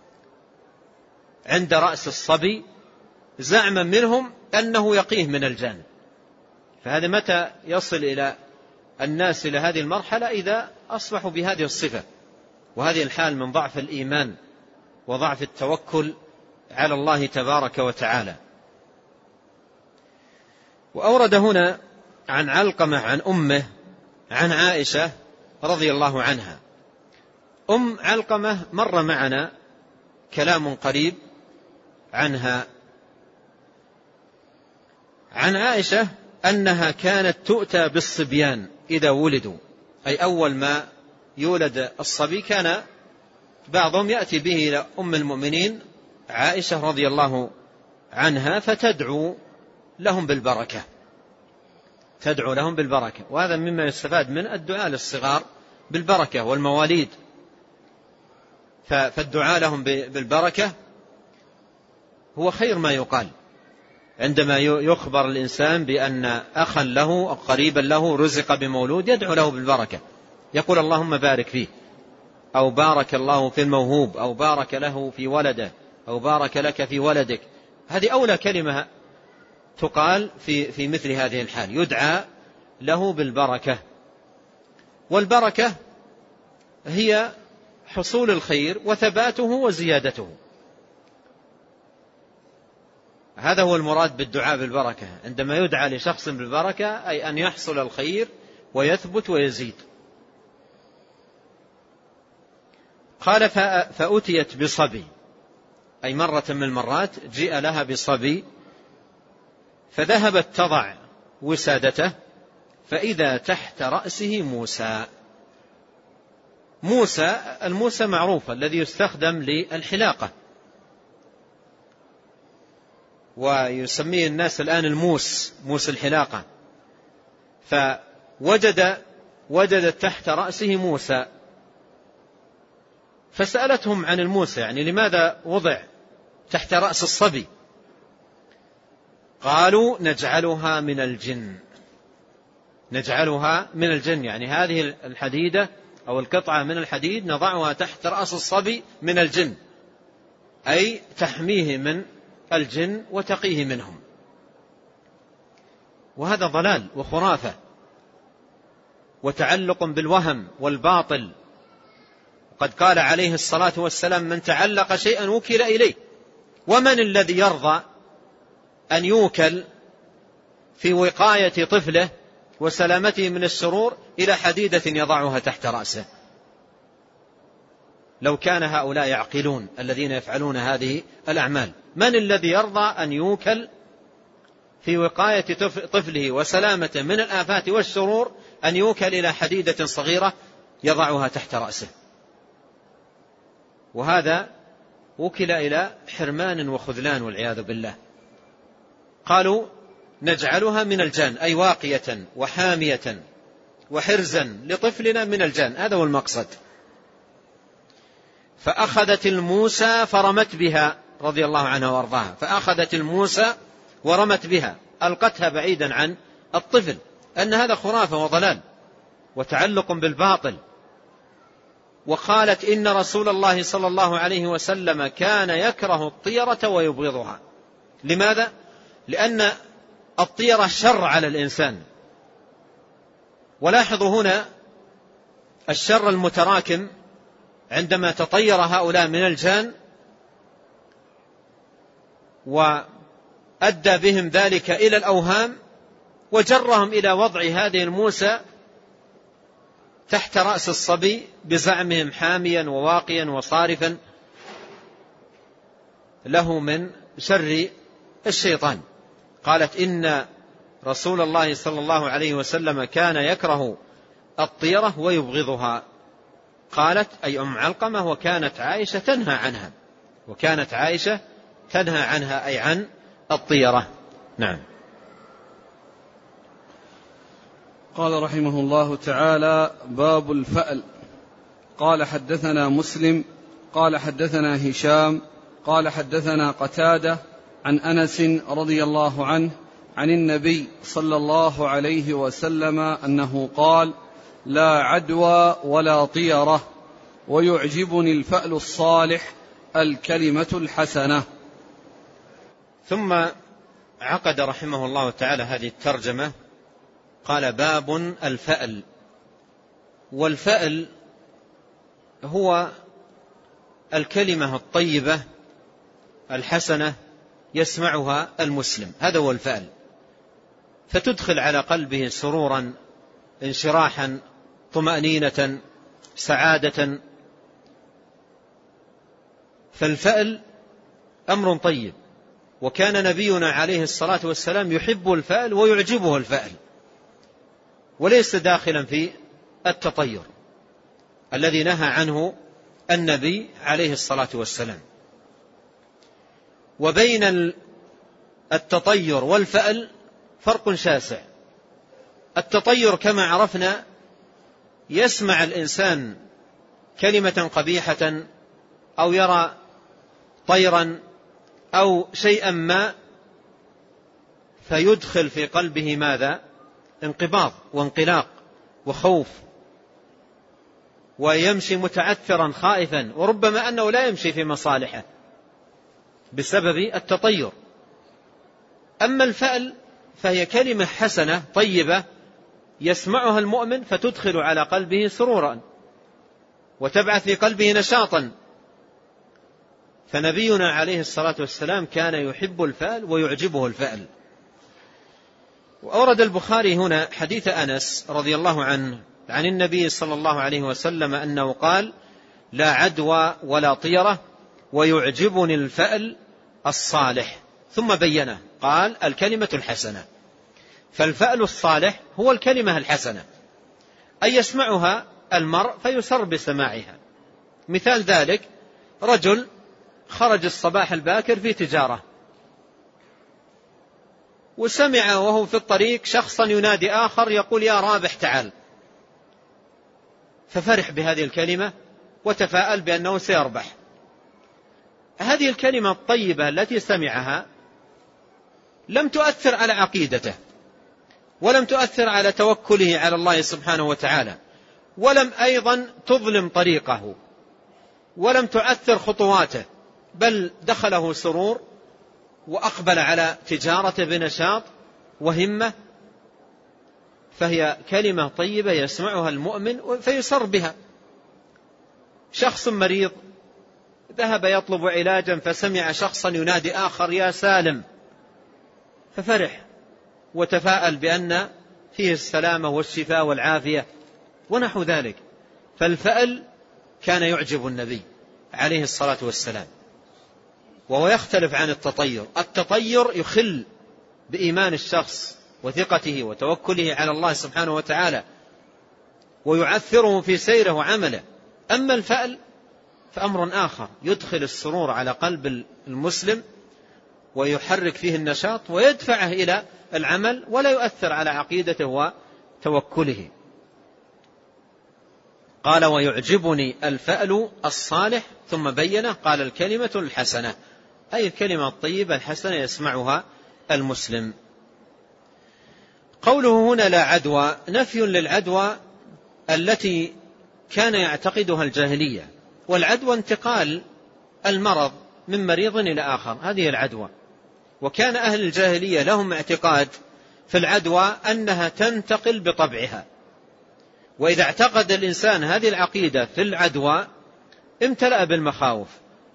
عند رأس الصبي زعما منهم أنه يقيه من الجن. فهذا متى يصل إلى الناس إلى هذه المرحلة؟ إذا أصبحوا بهذه الصفة وهذه الحال من ضعف الإيمان وضعف التوكل على الله تبارك وتعالى. وأورد هنا عن علقمة عن أمه عن عائشة رضي الله عنها. أم علقمة مر معنا كلام قريب عنها. عن عائشة أنها كانت تؤتى بالصبيان إذا ولدوا، أي أول ما يولد الصبي كان بعضهم يأتي به إلى أم المؤمنين عائشة رضي الله عنها فتدعو لهم بالبركة، تدعو لهم بالبركة. وهذا مما يستفاد من الدعاء للصغار بالبركة والمواليد. فالدعاء لهم بالبركة هو خير ما يقال عندما يخبر الإنسان بأن أخا له أو قريبا له رزق بمولود، يدعو له بالبركة، يقول: اللهم بارك فيه، أو بارك الله في الموهوب، أو بارك له في ولده، أو بارك لك في ولدك. هذه أولى كلمة تقال في في مثل هذه الحال، يدعى له بالبركة. والبركة هي حصول الخير وثباته وزيادته. هذا هو المراد بالدعاء بالبركة. عندما يدعى لشخص بالبركة أي أن يحصل الخير ويثبت ويزيد. قال فأتيت بصبي، أي مرة من المرات جاء لها بصبي، فذهبت تضع وسادته فإذا تحت رأسه موسى. موسى الموسى معروف الذي يستخدم للحلاقة، ويسميه الناس الآن الموس، موس الحلاقة. فوجد وجدت تحت رأسه موسى، فسألتهم عن الموسى، يعني لماذا وضع تحت رأس الصبي؟ قالوا نجعلها من الجن، نجعلها من الجن، يعني هذه الحديدة أو القطعة من الحديد نضعها تحت رأس الصبي من الجن، أي تحميه من الجن وتقيه منهم. وهذا ضلال وخرافة وتعلق بالوهم والباطل. قد قال عليه الصلاة والسلام من تعلق شيئا وكل إليه. ومن الذي يرضى أن يوكل في وقاية طفله وسلامته من الشرور إلى حديدة يضعها تحت رأسه؟ لو كان هؤلاء يعقلون الذين يفعلون هذه الأعمال، من الذي يرضى أن يوكل في وقاية طفله وسلامته من الآفات والشرور أن يوكل إلى حديدة صغيرة يضعها تحت رأسه؟ وهذا وكل إلى حرمان وخذلان والعياذ بالله. قالوا نجعلها من الجان، أي واقية وحامية وحرزا لطفلنا من الجان، هذا هو المقصد. فأخذت الموسى فرمت بها رضي الله عنها وارضاها، فأخذت الموسى ورمت بها، ألقتها بعيدا عن الطفل، أن هذا خرافة وضلال وتعلق بالباطل. وقالت إن رسول الله صلى الله عليه وسلم كان يكره الطيرة ويبغضها. لماذا؟ لأن الطيرة شر على الإنسان. ولاحظوا هنا الشر المتراكم عندما تطير هؤلاء من الجان، وأدى بهم ذلك إلى الأوهام وجرهم إلى وضع هذه الموسى تحت رأس الصبي بزعمهم حاميا وواقيا وصارفا له من شر الشيطان. قالت إن رسول الله صلى الله عليه وسلم كان يكره الطيرة ويبغضها. قالت أي أم علقمة وكانت عائشة تنهى عنها، وكانت عائشة تنهى عنها أي عن الطيرة. نعم. قال رحمه الله تعالى باب الفأل. قال حدثنا مسلم قال حدثنا هشام قال حدثنا قتادة عن أنس رضي الله عنه عن النبي صلى الله عليه وسلم أنه قال لا عدوى ولا طيرة ويعجبني الفأل الصالح الكلمة الحسنة. ثم عقد رحمه الله تعالى هذه الترجمة، قال باب الفأل. والفأل هو الكلمة الطيبة الحسنة يسمعها المسلم، هذا هو الفأل، فتدخل على قلبه سرورا، انشراحا، طمأنينة، سعادة. فالفأل أمر طيب، وكان نبينا عليه الصلاة والسلام يحب الفأل ويعجبه الفأل، وليس داخلا في التطير الذي نهى عنه النبي عليه الصلاة والسلام. وبين التطير والفأل فرق شاسع. التطير كما عرفنا يسمع الإنسان كلمة قبيحة أو يرى طيرا أو شيئا ما فيدخل في قلبه ماذا؟ انقباض وانقلاق وخوف، ويمشي متعثرا خائفا، وربما أنه لا يمشي في مصالحه بسبب التطير. أما الفأل فهي كلمة حسنة طيبة يسمعها المؤمن فتدخل على قلبه سرورا وتبعث في قلبه نشاطا. فنبينا عليه الصلاة والسلام كان يحب الفأل ويعجبه الفأل. وأورد البخاري هنا حديث أنس رضي الله عنه عن النبي صلى الله عليه وسلم أنه قال: لا عدوى ولا طيرة ويعجبني الفأل الصالح. ثم بينه قال: الكلمة الحسنة. فالفأل الصالح هو الكلمة الحسنة، أي يسمعها المرء فيسر بسماعها. مثال ذلك رجل خرج الصباح الباكر في تجارة، وسمع وهو في الطريق شخصا ينادي آخر يقول: يا رابح تعال، ففرح بهذه الكلمة وتفاءل بأنه سيربح. هذه الكلمة الطيبة التي سمعها لم تؤثر على عقيدته، ولم تؤثر على توكله على الله سبحانه وتعالى، ولم أيضا تظلم طريقه، ولم تؤثر خطواته، بل دخله سرور وأقبل على تجارته بنشاط وهمة. فهي كلمة طيبة يسمعها المؤمن فيسر بها. شخص مريض ذهب يطلب علاجا فسمع شخصا ينادي آخر: يا سالم، ففرح وتفاءل بأن فيه السلامة والشفاء والعافية ونحو ذلك. فالفأل كان يعجب النبي عليه الصلاة والسلام، وهو يختلف عن التطير. التطير يخل بإيمان الشخص وثقته وتوكله على الله سبحانه وتعالى ويعثره في سيره وعمله. أما الفأل فأمر آخر، يدخل السرور على قلب المسلم ويحرك فيه النشاط ويدفعه إلى العمل، ولا يؤثر على عقيدته وتوكله. قال: ويعجبني الفأل الصالح. ثم بينه قال: الكلمة الحسنة، أي الكلمة الطيبة الحسنة يسمعها المسلم. قوله هنا لا عدوى نفي للعدوى التي كان يعتقدها الجاهلية، والعدوى انتقال المرض من مريض إلى آخر، هذه العدوى. وكان أهل الجاهلية لهم اعتقاد في العدوى أنها تنتقل بطبعها، وإذا اعتقد الإنسان هذه العقيدة في العدوى امتلأ بالمخاوف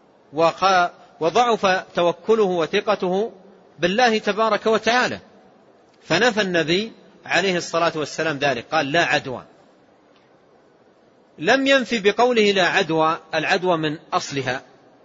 وضعف توكله وثقته بالله تبارك وتعالى. فنفى النبي عليه الصلاة والسلام ذلك، قال: لا عدوى. لم ينفي بقوله لا عدوى العدوى من أصلها،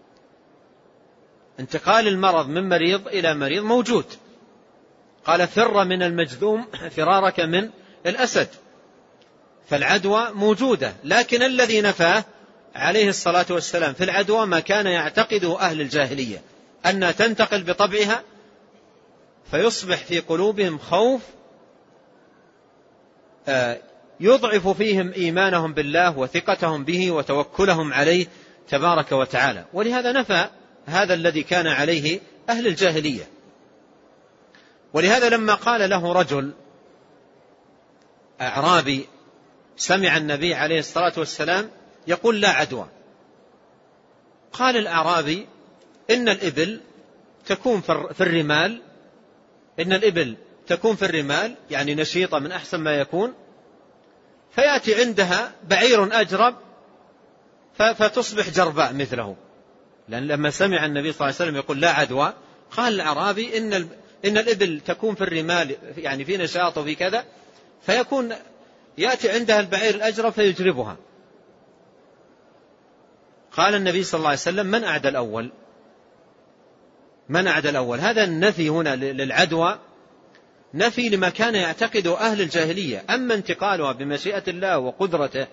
انتقال المرض من مريض إلى مريض موجود. قال: فر من المجذوم فرارك من الأسد. فالعدوى موجودة، لكن الذي نفاه عليه الصلاة والسلام في العدوى ما كان يعتقده أهل الجاهلية، أنها تنتقل بطبعها، فيصبح في قلوبهم خوف يضعف فيهم إيمانهم بالله وثقتهم به وتوكلهم عليه تبارك وتعالى. ولهذا نفى هذا الذي كان عليه أهل الجاهلية. ولهذا لما قال له رجل أعرابي سمع النبي عليه الصلاة والسلام يقول: لا عدوى، قال الأعرابي: إن الإبل تكون في الرمال، إن الإبل تكون في الرمال يعني نشيطة من أحسن ما يكون، فيأتي عندها بعير أجرب فتصبح جرباء مثله. لأن لما سمع النبي صلى الله عليه وسلم يقول لا عدوى، قال الأعرابي: إن إن الإبل تكون في الرمال يعني في نشاط وفي كذا، فيكون يأتي عندها البعير الأجرب فيجربها. قال النبي صلى الله عليه وسلم: من أعدى الأول؟ من أعدى الأول؟ هذا النفي هنا للعدوى نفي لما كان يعتقده أهل الجاهلية. أما انتقالها بمشيئة الله وقدرته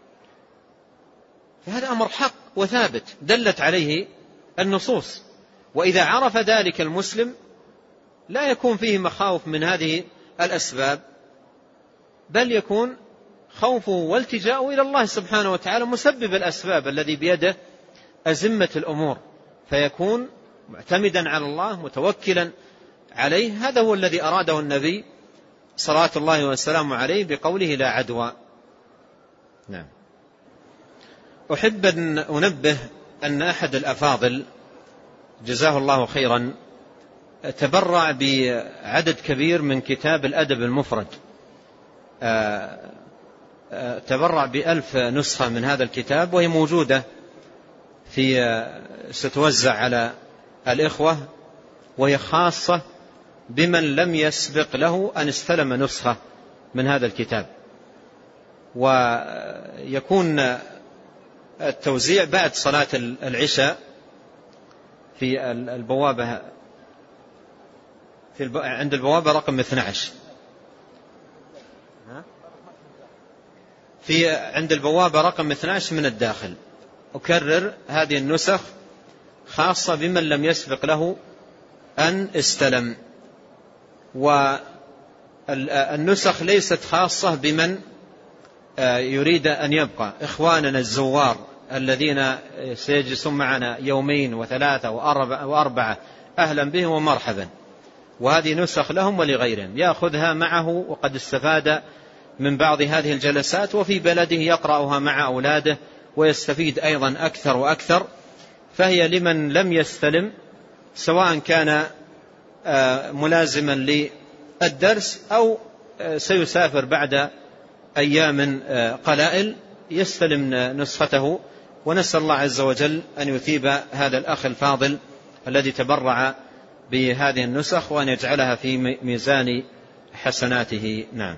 فهذا أمر حق وثابت دلت عليه النصوص. وإذا عرف ذلك المسلم لا يكون فيه مخاوف من هذه الأسباب، بل يكون خوفه والتجاءه إلى الله سبحانه وتعالى مسبب الأسباب الذي بيده أزمة الأمور، فيكون معتمدا على الله متوكلا عليه. هذا هو الذي أراده النبي صلوات الله وسلامه عليه بقوله لا عدوى. نعم. أحب أن أنبه أن أحد الأفاضل جزاه الله خيرا تبرع بعدد كبير من كتاب الأدب المفرد تبرع بألف نسخة من هذا الكتاب، وهي موجودة في ستوزع على الإخوة، وهي خاصة بمن لم يسبق له أن استلم نسخة من هذا الكتاب. ويكون التوزيع بعد صلاة العشاء في البوابة في عند البوابة رقم اثني عشر، في عند البوابة رقم اثني عشر من الداخل. أكرر، هذه النسخ خاصة بمن لم يسبق له أن استلم، والنسخ ليست خاصة بمن يريد أن يبقى. إخواننا الزوار الذين سيجلسون معنا يومين وثلاثة وأربعة، أهلا بهم ومرحبا، وهذه نسخ لهم ولغيرهم، يأخذها معه وقد استفاد من بعض هذه الجلسات، وفي بلده يقرأها مع أولاده ويستفيد أيضا أكثر وأكثر. فهي لمن لم يستلم، سواء كان ملازما للدرس أو سيسافر بعد أيام قلائل، يستلم نسخته. ونسأل الله عز وجل أن يثيب هذا الأخ الفاضل الذي تبرع بهذه النسخ، وأن يجعلها في ميزان حسناته. نعم.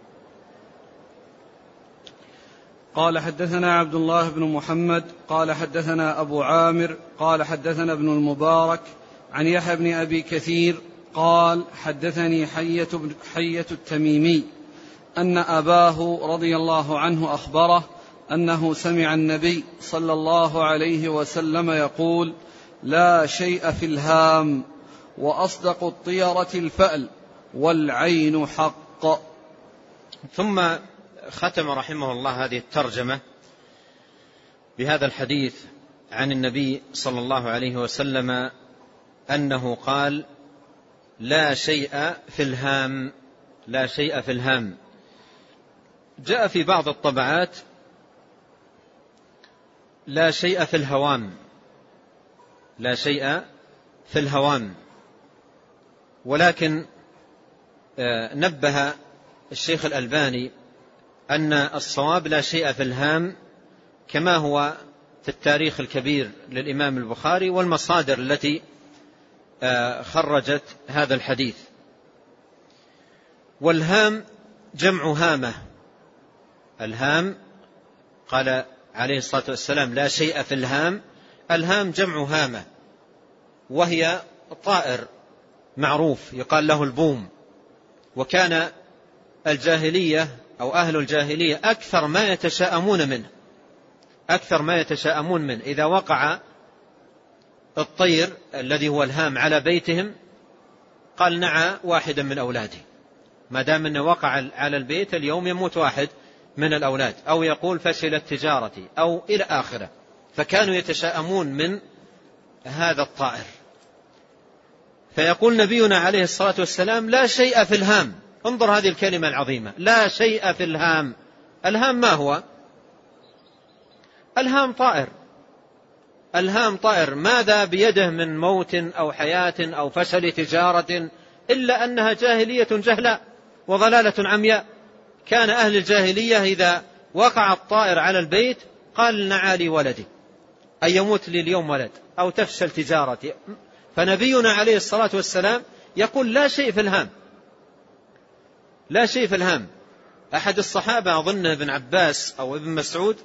قال حدثنا عبد الله بن محمد قال حدثنا أبو عامر قال حدثنا ابن المبارك عن يحيى بن أبي كثير قال حدثني حية, حية التميمي أن أباه رضي الله عنه أخبره أنه سمع النبي صلى الله عليه وسلم يقول: لا شيء في الهام، وأصدق الطيرة الفأل، والعين حق. ثم ختم رحمه الله هذه الترجمة بهذا الحديث عن النبي صلى الله عليه وسلم أنه قال: لا شيء في الهام، لا شيء في الهام. جاء في بعض الطبعات لا شيء في الهوام، لا شيء في الهوام، ولكن نبه الشيخ الألباني أن الصواب لا شيء في الهام، كما هو في التاريخ الكبير للإمام البخاري والمصادر التي خرجت هذا الحديث. والهام جمع هامة. الهام قال عليه الصلاة والسلام: لا شيء في الهام. الهام جمع هامة، وهي طائر معروف يقال له البوم. وكان الجاهلية أو أهل الجاهلية أكثر ما يتشاءمون منه، أكثر ما يتشاءمون منه إذا وقع الطير الذي هو الهام على بيتهم، قال: نعى واحدا من أولاده، ما دام أنه وقع على البيت اليوم يموت واحد من الأولاد، أو يقول: فشلت تجارتي، أو إلى آخره. فكانوا يتشاءمون من هذا الطائر. فيقول نبينا عليه الصلاة والسلام: لا شيء في الهام. انظر هذه الكلمة العظيمة، لا شيء في الهام. الهام ما هو؟ الهام طائر، الهام طائر، ماذا بيده من موت أو حياة أو فشل تجارة، إلا أنها جاهلية جهلاء وضلالة عمياء. كان أهل الجاهلية إذا وقع الطائر على البيت قال: نعى لي ولدي، أي يموت لي اليوم ولد، أو تفشل تجارتي. فنبينا عليه الصلاة والسلام يقول: لا شيء في الهام، لا شيء في الهام. أحد الصحابة أظنه ابن عباس أو ابن مسعود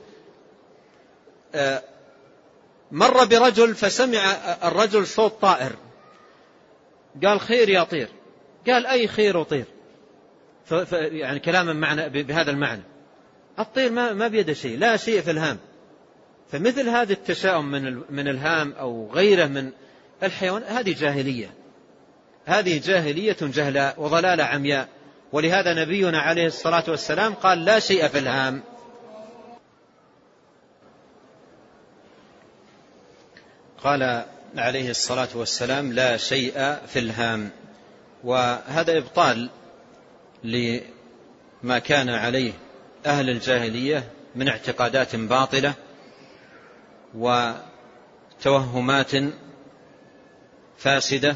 مر برجل فسمع الرجل صوت طائر، قال: خير يا طير. قال: أي خير وطير؟ يعني كلاما معنى بهذا المعنى. الطير ما ما بيده شيء، لا شيء في الهام. فمثل هذا التشاؤم من من الهام أو غيره من الحيوان، هذه جاهلية، هذه جاهلية جهلاء وضلالة عمياء. ولهذا نبينا عليه الصلاة والسلام قال: لا شيء في الهام. قال عليه الصلاة والسلام: لا شيء في الهام. وهذا إبطال لما كان عليه أهل الجاهلية من اعتقادات باطلة وتوهمات فاسدة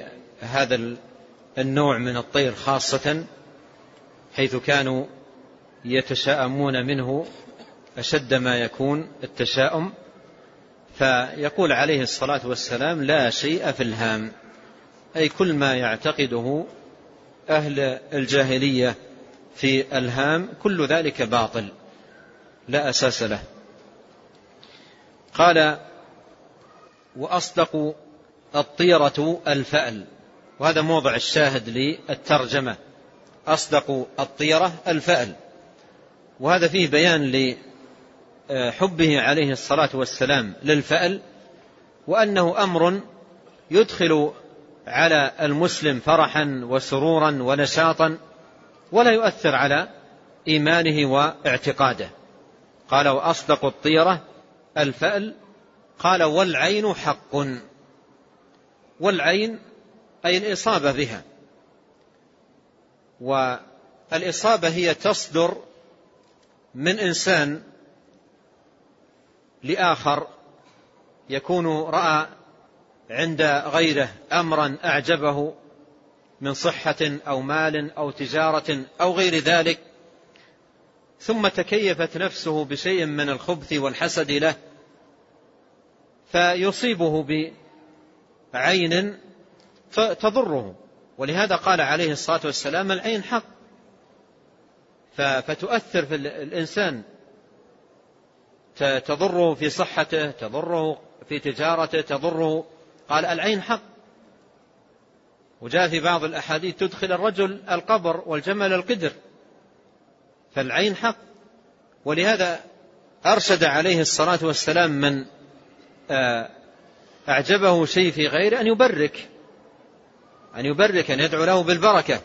بهذا النوع من الطير خاصة، حيث كانوا يتشاءمون منه أشد ما يكون التشاؤم، فيقول عليه الصلاة والسلام: لا شيء في الهام، أي كل ما يعتقده أهل الجاهلية في الهام كل ذلك باطل لا أساس له. قال: وأصدق الطيرة الفأل، وهذا موضع الشاهد للترجمة، أصدق الطيرة الفأل، وهذا فيه بيان لحبه عليه الصلاة والسلام للفأل، وأنه أمر يدخل على المسلم فرحا وسرورا ونشاطا ولا يؤثر على إيمانه واعتقاده. قال: وأصدق الطيرة الفأل. قال: والعين حق. والعين أي الإصابة بها، والإصابة هي تصدر من إنسان لآخر، يكون رأى عند غيره أمرا أعجبه من صحة أو مال أو تجارة أو غير ذلك، ثم تكيفت نفسه بشيء من الخبث والحسد له، فيصيبه بعين تضره. ولهذا قال عليه الصلاة والسلام: العين حق، فتؤثر في الإنسان، تضره في صحته، تضره في تجارته، تضره. قال: العين حق. وجاء في بعض الأحاديث: تدخل الرجل القبر والجمل القدر، فالعين حق. ولهذا أرشد عليه الصلاة والسلام من أعجبه شيء في غيره أن يبرك أن يبرك أن يدعو له بالبركة.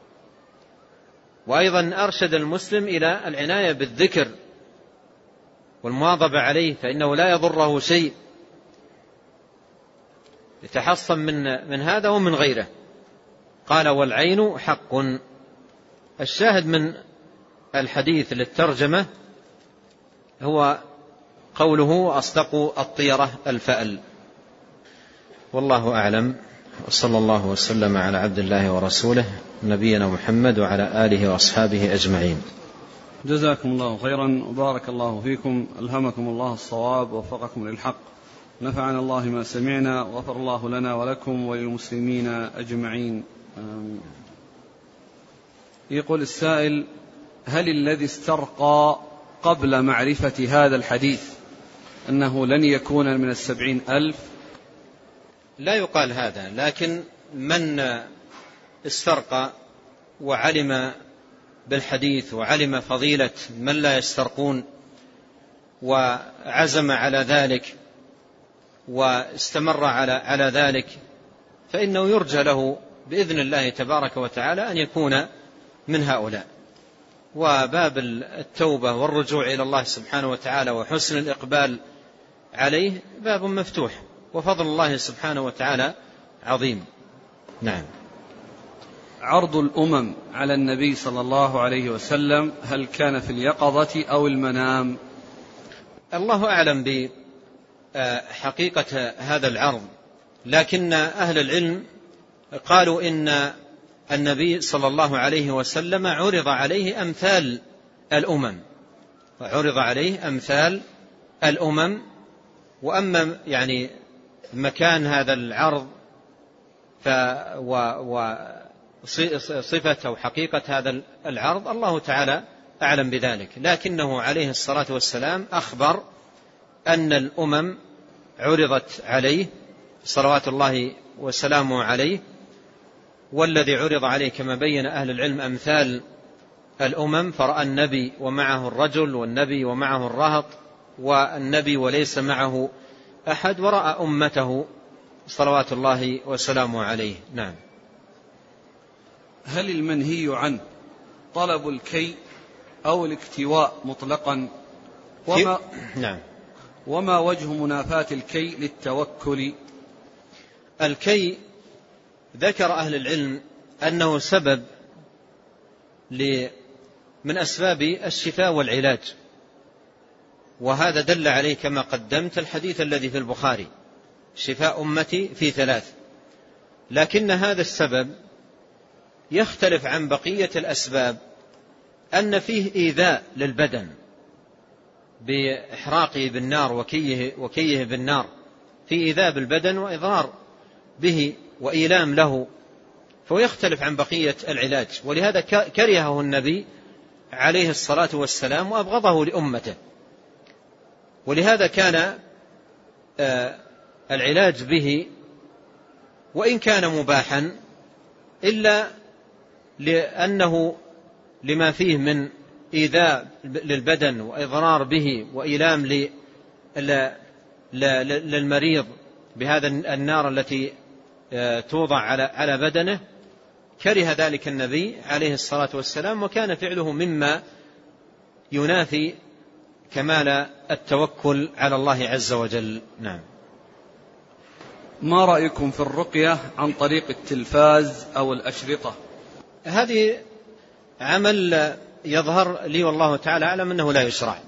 وأيضا أرشد المسلم إلى العناية بالذكر والمواظبة عليه، فإنه لا يضره شيء، يتحصن من من هذا ومن غيره. قال: والعين حق. الشاهد من الحديث للترجمة هو قوله: أصدق الطيرة الفأل. والله أعلم، وصلى الله وسلم على عبد الله ورسوله نبينا محمد وعلى آله وأصحابه أجمعين. جزاكم الله خيرا وبارك الله فيكم، ألهمكم الله الصواب ووفقكم للحق، نفعنا الله ما سمعنا، وغفر الله لنا ولكم وللمسلمين أجمعين. آمين. يقول السائل: هل الذي استرقى قبل معرفة هذا الحديث أنه لن يكون من السبعين ألف؟ لا يقال هذا، لكن من استرقى وعلم بالحديث وعلم فضيلة من لا يسترقون وعزم على ذلك واستمر على على ذلك، فإنه يرجى له بإذن الله تبارك وتعالى أن يكون من هؤلاء. وباب التوبة والرجوع إلى الله سبحانه وتعالى وحسن الإقبال عليه باب مفتوح، وفضل الله سبحانه وتعالى عظيم. نعم. عرض الأمم على النبي صلى الله عليه وسلم هل كان في اليقظة أو المنام؟ الله أعلم بحقيقة هذا العرض، لكن أهل العلم قالوا إن النبي صلى الله عليه وسلم عرض عليه أمثال الأمم، وعرض عليه أمثال الأمم. وأما يعني مكان هذا العرض وصفة أو حقيقة هذا العرض الله تعالى أعلم بذلك، لكنه عليه الصلاة والسلام أخبر أن الأمم عرضت عليه صلوات الله وسلامه عليه، والذي عرض عليه كما بين أهل العلم أمثال الأمم، فرأى النبي ومعه الرجل، والنبي ومعه الرهط، والنبي وليس معه أحد، ورأى أمته صلوات الله وسلامه عليه. نعم. هل المنهي عنه طلب الكي أو الاكتواء مطلقا؟ وما, نعم. وما وجه منافاة الكي للتوكل؟ الكي ذكر أهل العلم أنه سبب من أسباب الشفاء والعلاج، وهذا دل عليه كما قدمت الحديث الذي في البخاري: شفاء أمتي في ثلاث. لكن هذا السبب يختلف عن بقية الأسباب أن فيه إيذاء للبدن بإحراقه بالنار وكيه, وكيه بالنار، في إيذاء بالبدن وإضرار به وإيلام له، فيختلف عن بقية العلاج. ولهذا كرهه النبي عليه الصلاة والسلام وأبغضه لأمته. ولهذا كان العلاج به وإن كان مباحا إلا لأنه لما فيه من إيذاء للبدن وإضرار به وإيلام للمريض بهذا النار التي توضع على بدنه، كره ذلك النبي عليه الصلاة والسلام، وكان فعله مما ينافي كمال التوكل على الله عز وجل. نعم. ما رأيكم في الرقية عن طريق التلفاز أو الأشرطة؟ هذه عمل يظهر لي والله تعالى أعلم أنه لا يشرع،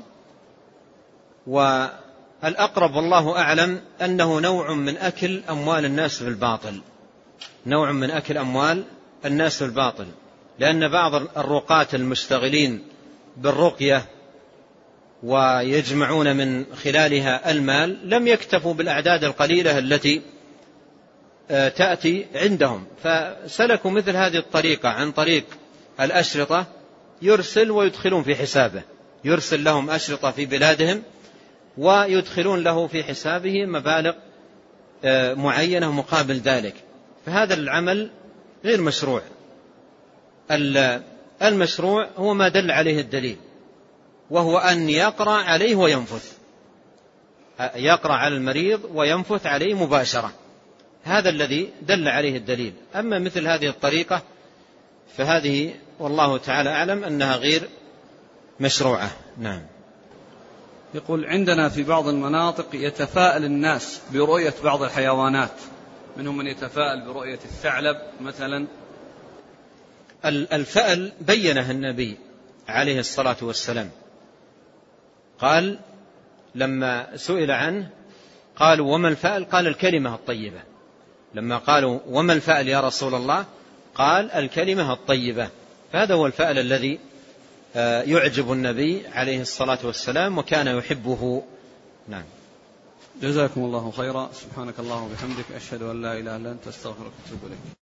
والأقرب والله أعلم أنه نوع من أكل أموال الناس بالباطل، نوع من أكل أموال الناس بالباطل، لأن بعض الرقاة المشتغلين بالرقية ويجمعون من خلالها المال لم يكتفوا بالأعداد القليلة التي تأتي عندهم، فسلكوا مثل هذه الطريقة عن طريق الأشرطة، يرسل ويدخلون في حسابه، يرسل لهم أشرطة في بلادهم ويدخلون له في حسابه مبالغ معينة مقابل ذلك، فهذا العمل غير مشروع. المشروع هو ما دل عليه الدليل، وهو أن يقرأ عليه وينفث، يقرأ على المريض وينفث عليه مباشرة، هذا الذي دل عليه الدليل. أما مثل هذه الطريقة فهذه والله تعالى أعلم أنها غير مشروعة. نعم. يقول عندنا في بعض المناطق يتفاءل الناس برؤية بعض الحيوانات، منهم من يتفاءل برؤية الثعلب مثلا. الفأل بينه النبي عليه الصلاة والسلام، قال لما سئل عنه قالوا وما الفأل؟ قال الكلمة الطيبة. لما قالوا وما الفأل يا رسول الله؟ قال الكلمة الطيبة. فهذا هو الفأل الذي يعجب النبي عليه الصلاة والسلام وكان يحبه. نعم. جزاكم الله خيرا. سبحانك اللهم وبحمدك، أشهد أن لا إله إلا أنت، أستغفرك وأتوب إليك.